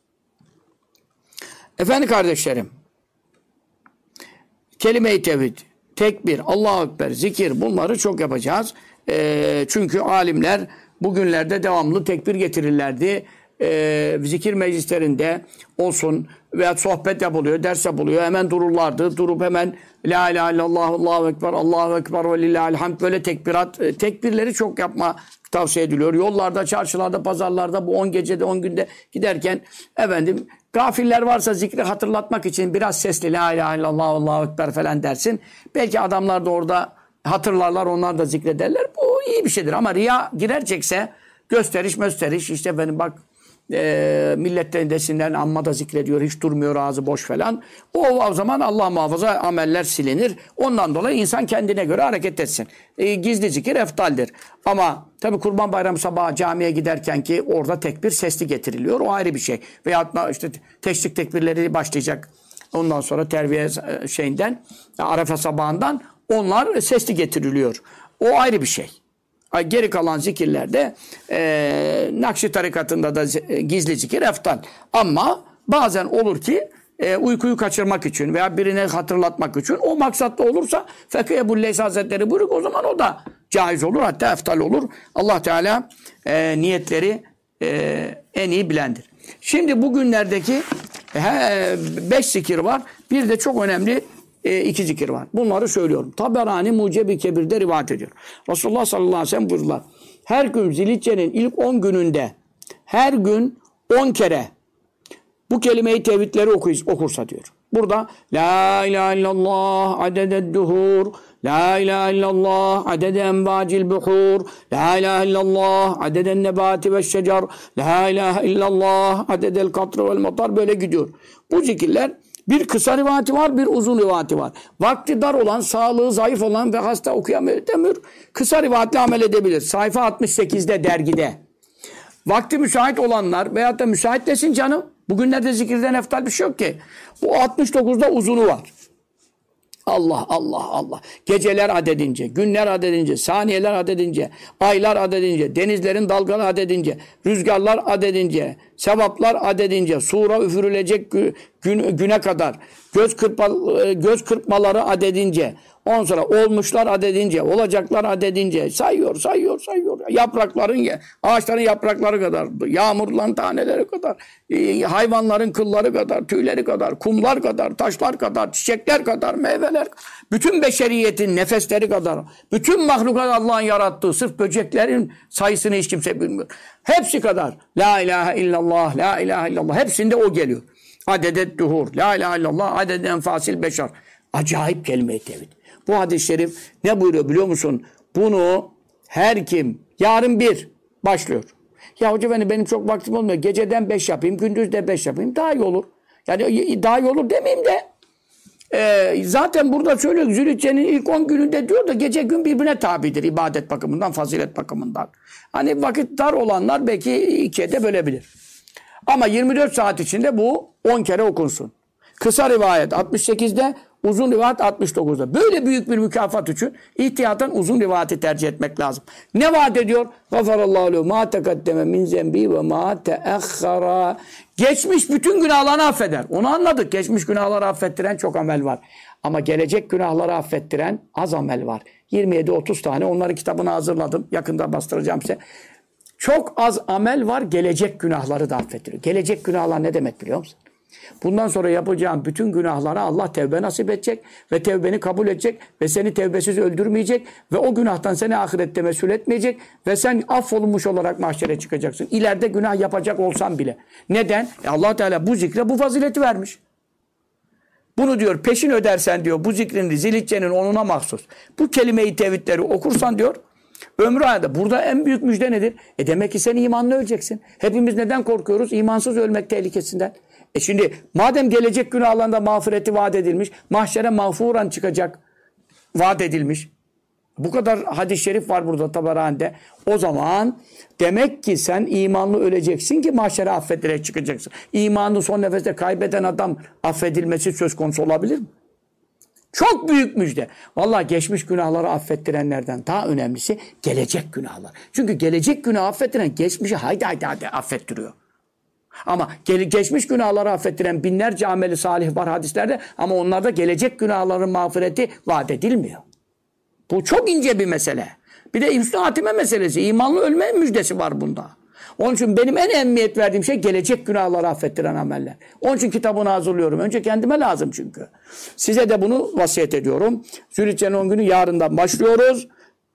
Efendim kardeşlerim, kelime-i tevhid, tekbir, Allahu Ekber, zikir bunları çok yapacağız. Çünkü alimler bugünlerde devamlı tekbir getirirlerdi. Zikir meclislerinde olsun veya sohbet yapılıyor, ders yapılıyor. Hemen dururlardı. Durup hemen La ilahe illallah, Allahu Ekber, Allahu Ekber ve lillahil hamd böyle tekbirleri çok yapma tavsiye ediliyor. Yollarda, çarşılarda, pazarlarda bu 10 gecede 10 günde giderken efendim gafiller varsa zikri hatırlatmak için biraz sesli La ilahe illallah, Allahu Ekber falan dersin. Belki adamlar da orada hatırlarlar, onlar da zikrederler. Bu iyi bir şeydir ama riya girecekse gösteriş işte benim bak milletten desinler amma da zikrediyor, hiç durmuyor, ağzı boş falan. O zaman Allah muhafaza ameller silinir. Ondan dolayı insan kendine göre hareket etsin. Gizli zikir eftaldir. Ama tabi Kurban Bayramı sabahı camiye giderken ki orada tekbir sesli getiriliyor. O ayrı bir şey. Veyahut da işte teşrik tekbirleri başlayacak. Ondan sonra terviye şeyinden, Arefe sabahından onlar sesli getiriliyor. O ayrı bir şey. Geri kalan zikirlerde Nakşi tarikatında da gizli zikir eftal. Ama bazen olur ki uykuyu kaçırmak için veya birine hatırlatmak için o maksatla olursa Fekih Ebu Leys Hazretleri buyuruyor, o zaman o da caiz olur, hatta eftal olur. Allah Teala niyetleri en iyi bilendir. Şimdi bugünlerdeki 5 zikir var. Bir de çok önemli 2 zikir var. Bunları söylüyorum. Taberani Muceb-i Kebir'de rivayet ediyor. Resulullah sallallahu aleyhi ve sellem buyurdular. Her gün Zilhicce'nin ilk 10 gününde her gün 10 kere bu kelime-i tevhidleri okursa diyor. Burada La ilahe illallah adeded duhur, La ilahe illallah adede enbacil buhur, La ilahe illallah adeden nebati ve şecer, La ilahe illallah adedel katr vel matar, böyle gidiyor. Bu zikirler bir kısa rivayeti var, bir uzun rivayeti var. Vakti dar olan, sağlığı zayıf olan ve hasta okuyamıyor, kısa rivayetle amel edebilir. Sayfa 68'de dergide. Vakti müsait olanlar veyahut da müsait desin canım. Bugünlerde zikirden eftal bir şey yok ki. Bu 69'da uzunu var. Allah Allah Allah. Geceler adedince, günler adedince, saniyeler adedince, aylar adedince, denizlerin dalgaları adedince, rüzgarlar adedince, sevaplar adedince, sura üfürülecek güne kadar, göz kırpmaları adedince, ondan sonra olmuşlar adedince, olacaklar adedince sayıyor. Ağaçların yaprakları kadar, yağmurların taneleri kadar, hayvanların kılları kadar, tüyleri kadar, kumlar kadar, taşlar kadar, çiçekler kadar, meyveler, bütün beşeriyetin nefesleri kadar, bütün mahlukat Allah'ın yarattığı, sırf böceklerin sayısını hiç kimse bilmiyor. Hepsi kadar. La ilahe illallah, la ilahe illallah. Hepsinde o geliyor. Adedet duhur, la ilahe illallah, adeden enfasil beşer. Acayip kelime-i tevhid. Bu hadis-i şerif ne buyuruyor biliyor musun? Bunu her kim yarın bir başlıyor. Ya hoca benim çok vaktim olmuyor. Geceden 5 yapayım, gündüz de 5 yapayım. Daha iyi olur. Yani daha iyi olur demeyeyim de Zaten burada söylüyor Zülhicce'nin ilk 10 gününde diyor da gece gün birbirine tabidir ibadet bakımından, fazilet bakımından. Hani vakit dar olanlar belki ikiye de bölebilir. Ama 24 saat içinde bu 10 kere okunsun. Kısa rivayet 68'de, uzun rivayet 69'da. Böyle büyük bir mükafat için ihtiyaten uzun rivayeti tercih etmek lazım. Ne vaat ediyor? Gafarallahu lehu ma tekaddeme min zembi ve ma teahhara. Geçmiş bütün günahlarını affeder. Onu anladık. Geçmiş günahları affettiren çok amel var. Ama gelecek günahları affettiren az amel var. 27-30 tane. Onların kitabını hazırladım. Yakında bastıracağım size. Çok az amel var. Gelecek günahları da affettiriyor. Gelecek günahlar ne demek biliyor musun? Bundan sonra yapacağın bütün günahlara Allah tevbe nasip edecek ve tevbeni kabul edecek ve seni tevbesiz öldürmeyecek ve o günahtan seni ahirette mesul etmeyecek ve sen affolunmuş olarak mahşere çıkacaksın. İleride günah yapacak olsan bile. Neden? Allah Teala bu zikre bu fazileti vermiş. Bunu diyor peşin ödersen diyor bu zikrin Zilhicce'nin onuna mahsus. Bu kelime-i tevhidleri okursan diyor ömrü hayatında. Burada en büyük müjde nedir? Demek ki sen imanla öleceksin. Hepimiz neden korkuyoruz? İmansız ölmek tehlikesinden. Şimdi madem gelecek günahlarında mağfireti vaat edilmiş, mahşere mağfuran çıkacak vaat edilmiş. Bu kadar hadis-i şerif var burada Taberani'de. O zaman demek ki sen imanlı öleceksin ki mahşere affedilerek çıkacaksın. İmanını son nefeste kaybeden adam affedilmesi söz konusu olabilir mi? Çok büyük müjde. Vallahi geçmiş günahları affettirenlerden daha önemlisi gelecek günahlar. Çünkü gelecek günahı affettiren geçmişi haydi affettiriyor. Ama geçmiş günahları affettiren binlerce ameli salih var hadislerde ama onlarda gelecek günahların mağfireti vaat edilmiyor. Bu çok ince bir mesele. Bir de hüsnü hatime meselesi. İmanlı ölme müjdesi var bunda. Onun için benim en ehemmiyet verdiğim şey gelecek günahları affettiren ameller. Onun için kitabını hazırlıyorum. Önce kendime lazım çünkü. Size de bunu vasiyet ediyorum. Zülhicce'nin 10 günü yarından başlıyoruz.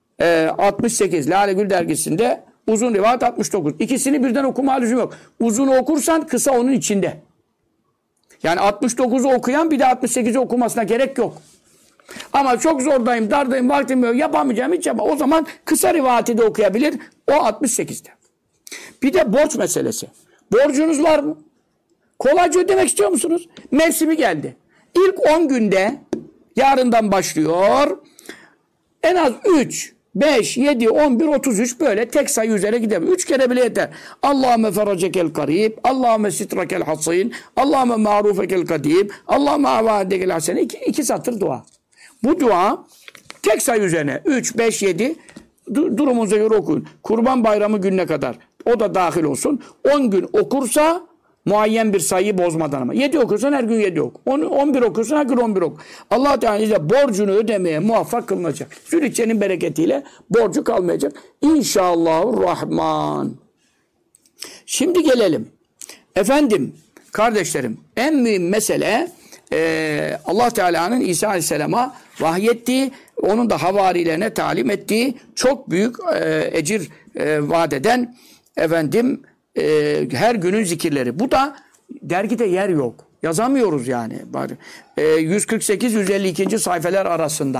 68 Lale Gül dergisinde uzun rivayet 69. İkisini birden okuma lüzum yok. Uzunu okursan kısa onun içinde. Yani 69'u okuyan bir de 68'i okumasına gerek yok. Ama çok zordayım, dardayım, vaktim yok, yapamayacağım hiç yapamam. O zaman kısa rivayeti de okuyabilir. O 68'de. Bir de borç meselesi. Borcunuz var mı? Kolayca ödemek istiyor musunuz? Mevsimi geldi. İlk 10 günde yarından başlıyor. En az 3, 5, 7, 11, 33 böyle tek sayı üzere gidebilir. 3 kere bile yeter. Allahümme feracekel karib, Allahümme sitrakel hasin, Allahümme ma'rufekel kadim, Allahümme avadekel hasene. 2 satır dua. Bu dua tek sayı üzerine 3, 5, 7 durumunuza göre okuyun. Kurban bayramı gününe kadar. O da dahil olsun. 10 gün okursa muayyen bir sayıyı bozmadan ama. 7 okursan her gün 7 oku. 11 okursan her gün 11 oku. Allah Teala borcunu ödemeye muvaffak kılınacak. Zülhicce'nin bereketiyle borcu kalmayacak. İnşallahurrahman. Şimdi gelelim. Efendim, kardeşlerim, en mühim mesele Allah Teala'nın İsa Aleyhisselam'a vahyettiği, onun da havarilerine talim ettiği çok büyük ecir vaat eden efendim her günün zikirleri. Bu da dergide yer yok. Yazamıyoruz yani. 148-152. sayfeler arasında.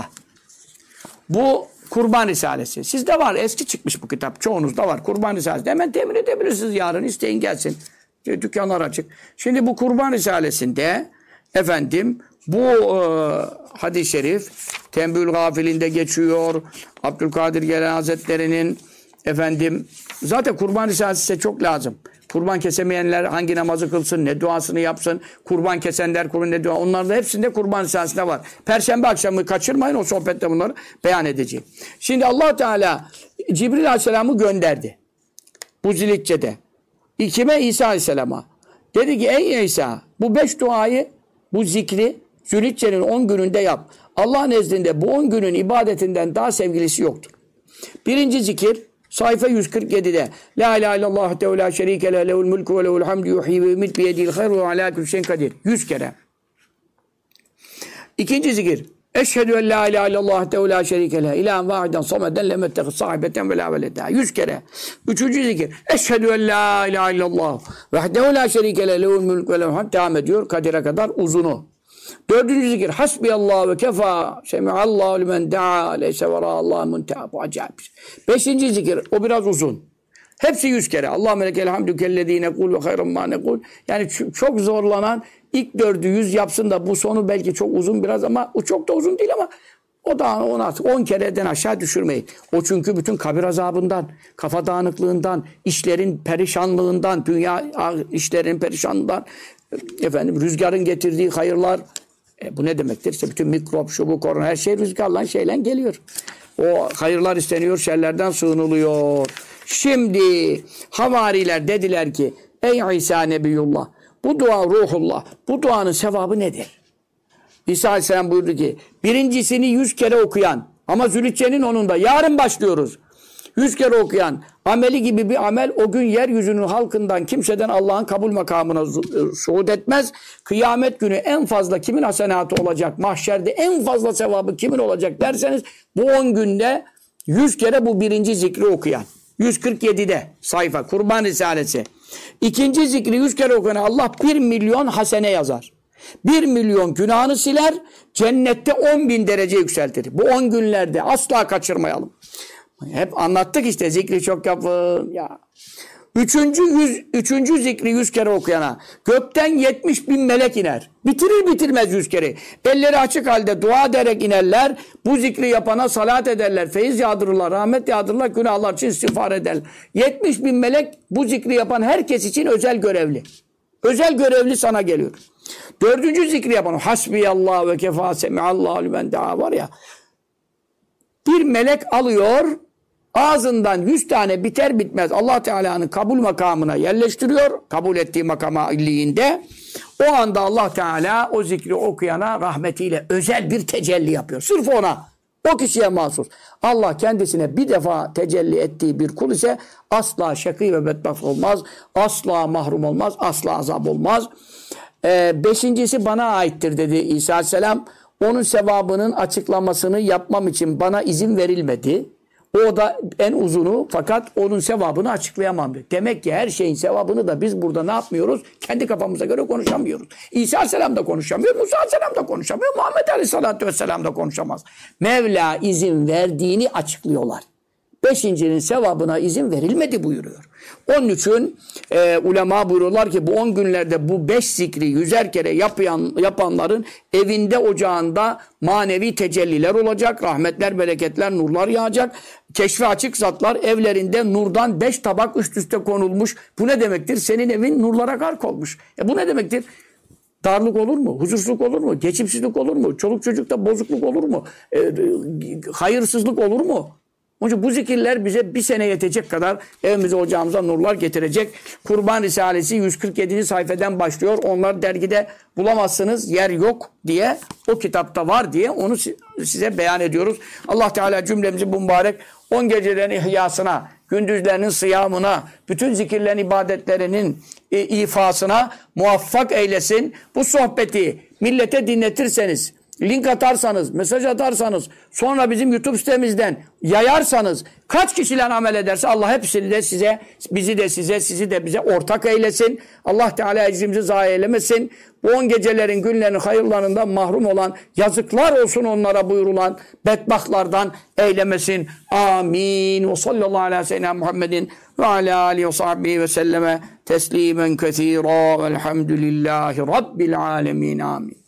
Bu Kurban Risalesi. Sizde var. Eski çıkmış bu kitap. Çoğunuzda var. Kurban Risalesi. Hemen temin edebilirsiniz yarın. İsteyin gelsin. Dükkanlar açık. Şimdi bu Kurban Risalesi'nde efendim bu hadis-i şerif Tembül Gafilinde geçiyor. Abdülkadir Gelen Hazretleri'nin efendim zaten Kurban Risalesi size çok lazım. Kurban kesemeyenler hangi namazı kılsın, ne duasını yapsın, kurban kesenler kurban ne dua. Onların da hepsinde Kurban Risalesi'nde var. Perşembe akşamı kaçırmayın, o sohbette bunları beyan edeceğim. Şimdi Allah Teala Cibril Aleyhisselam'ı gönderdi. Bu Zilhicce'de. Kime? İsa Aleyhisselam'a. Dedi ki ey İsa bu 5 duayı, bu zikri Zülhicce'nin 10 gününde yap. Allah nezdinde bu 10 günün ibadetinden daha sevgilisi yoktur. Birinci zikir sayfa 147'de. La ilahe illallah ve la şerike le lehul mulku ve lehul hamdu yuhyi ve yumit biyedil hayr ve ala kulli şeyin kadir. 100 kere. İkinci zikir. Eşhedü en la ilahe illallah ve la şerike le ilahen vahiden sameden lem yettehiz sahibeten ve la veleda. 100 kere. Üçüncü zikir. Eşhedü en la ilahe illallah ve la şerike le lehul mulku ve lehul hamdu. Devam ediyor kadire kadar uzunu. Dördüncü zikir. Hasbiyallah ve kefa. Semi'allahu limen da'a. Leyse vera Allah'ın munteha. Bu acayip. Beşinci zikir. O biraz uzun. Hepsi 100 kere. Allahümme lekel hamdü kellezî nekul ve hayran mâ nekul. Yani çok zorlanan ilk 4'ü 100 yapsın da bu sonu belki çok uzun biraz ama o çok da uzun değil ama o da onu artık 10 kereden aşağı düşürmeyin. O çünkü bütün kabir azabından, kafa dağınıklığından, işlerin perişanlığından, dünya işlerin perişanlığından, rüzgarın getirdiği hayırlar. Bu ne demektir? İşte bütün mikrop, şu bu, korona her şey rüzgarla şeyle geliyor. O hayırlar isteniyor, şerlerden sığınılıyor. Şimdi havariler dediler ki ey İsa Nebiyullah, bu dua ruhullah, bu duanın sevabı nedir? İsa Aleyhisselam buyurdu ki birincisini 100 kere okuyan ama Zülhicce'nin onunda yarın başlıyoruz. 100 kere okuyan ameli gibi bir amel o gün yeryüzünün halkından kimseden Allah'ın kabul makamına suud etmez. Kıyamet günü en fazla kimin hasenatı olacak? Mahşerde en fazla sevabı kimin olacak derseniz bu 10 günde 100 kere bu birinci zikri okuyan. 147'de sayfa Kurban Risalesi. İkinci zikri 100 kere okuyan Allah 1 milyon hasene yazar. 1 milyon günahını siler, cennette 10.000 derece yükseltir. Bu 10 günlerde asla kaçırmayalım. Hep anlattık işte zikri çok yapın. Ya. Üçüncü zikri 100 kere okuyana gökten 70.000 melek iner. Bitirir bitirmez 100 kere. Elleri açık halde dua ederek inerler. Bu zikri yapana salat ederler. Feyiz yağdırırlar, rahmet yağdırırlar. Günahlar için istiğfar ederler. 70.000 melek bu zikri yapan herkes için özel görevli. Özel görevli sana geliyor. Dördüncü zikri yapan hasbiyallah ve kefa semiallahu limen daa var ya. Bir melek alıyor, ağzından 100 tane biter bitmez Allah Teala'nın kabul makamına yerleştiriyor. Kabul ettiği makama illiğinde. O anda Allah Teala o zikri okuyana rahmetiyle özel bir tecelli yapıyor. Sırf ona, o kişiye mahsus. Allah kendisine bir defa tecelli ettiği bir kul ise asla şakî ve bedbaht olmaz. Asla mahrum olmaz. Asla azap olmaz. Beşincisi bana aittir dedi İsa Aleyhisselam. Onun sevabının açıklamasını yapmam için bana izin verilmedi. O da en uzunu fakat onun sevabını açıklayamam dedi. Demek ki her şeyin sevabını da biz burada ne yapmıyoruz? Kendi kafamıza göre konuşamıyoruz. İsa Aleyhisselam da konuşamıyor, Musa Aleyhisselam da konuşamıyor, Muhammed Aleyhisselatü Vesselam da konuşamaz. Mevla izin verdiğini açıklıyorlar. Beşincinin sevabına izin verilmedi buyuruyor. Onun için ulema buyuruyorlar ki bu 10 günlerde bu 5 zikri 100'er kere yapanların evinde ocağında manevi tecelliler olacak. Rahmetler, bereketler, nurlar yağacak. Keşfe açık zatlar evlerinde nurdan 5 tabak üst üste konulmuş. Bu ne demektir? Senin evin nurlara gark olmuş. Bu ne demektir? Darlık olur mu? Huzursuzluk olur mu? Geçimsizlik olur mu? Çoluk çocukta bozukluk olur mu? Hayırsızlık olur mu? Onun için bu zikirler bize bir sene yetecek kadar evimize ocağımıza nurlar getirecek. Kurban Risalesi 147. sayfeden başlıyor. Onlar dergide bulamazsınız, yer yok diye, o kitapta var diye onu size beyan ediyoruz. Allah Teala cümlemizi bu mübarek 10 gecelerin ihyasına, gündüzlerinin sıyamına, bütün zikirlerin ibadetlerinin ifasına muvaffak eylesin. Bu sohbeti millete dinletirseniz, link atarsanız, mesaj atarsanız, sonra bizim YouTube sitemizden yayarsanız, kaç kişiler amel ederse Allah hepsini de size, bizi de size, sizi de bize ortak eylesin. Allah Teala ecrimizi zayi eylemesin. Bu 10 gecelerin, günlerin hayırlarından mahrum olan, yazıklar olsun onlara buyurulan bedbahtlardan eylemesin. Amin. Ve sallallahu aleyhi ve sellem Muhammedin ve ala alihi ve sahbihi ve selleme teslimen kethira velhamdülillahi rabbil alemin. Amin.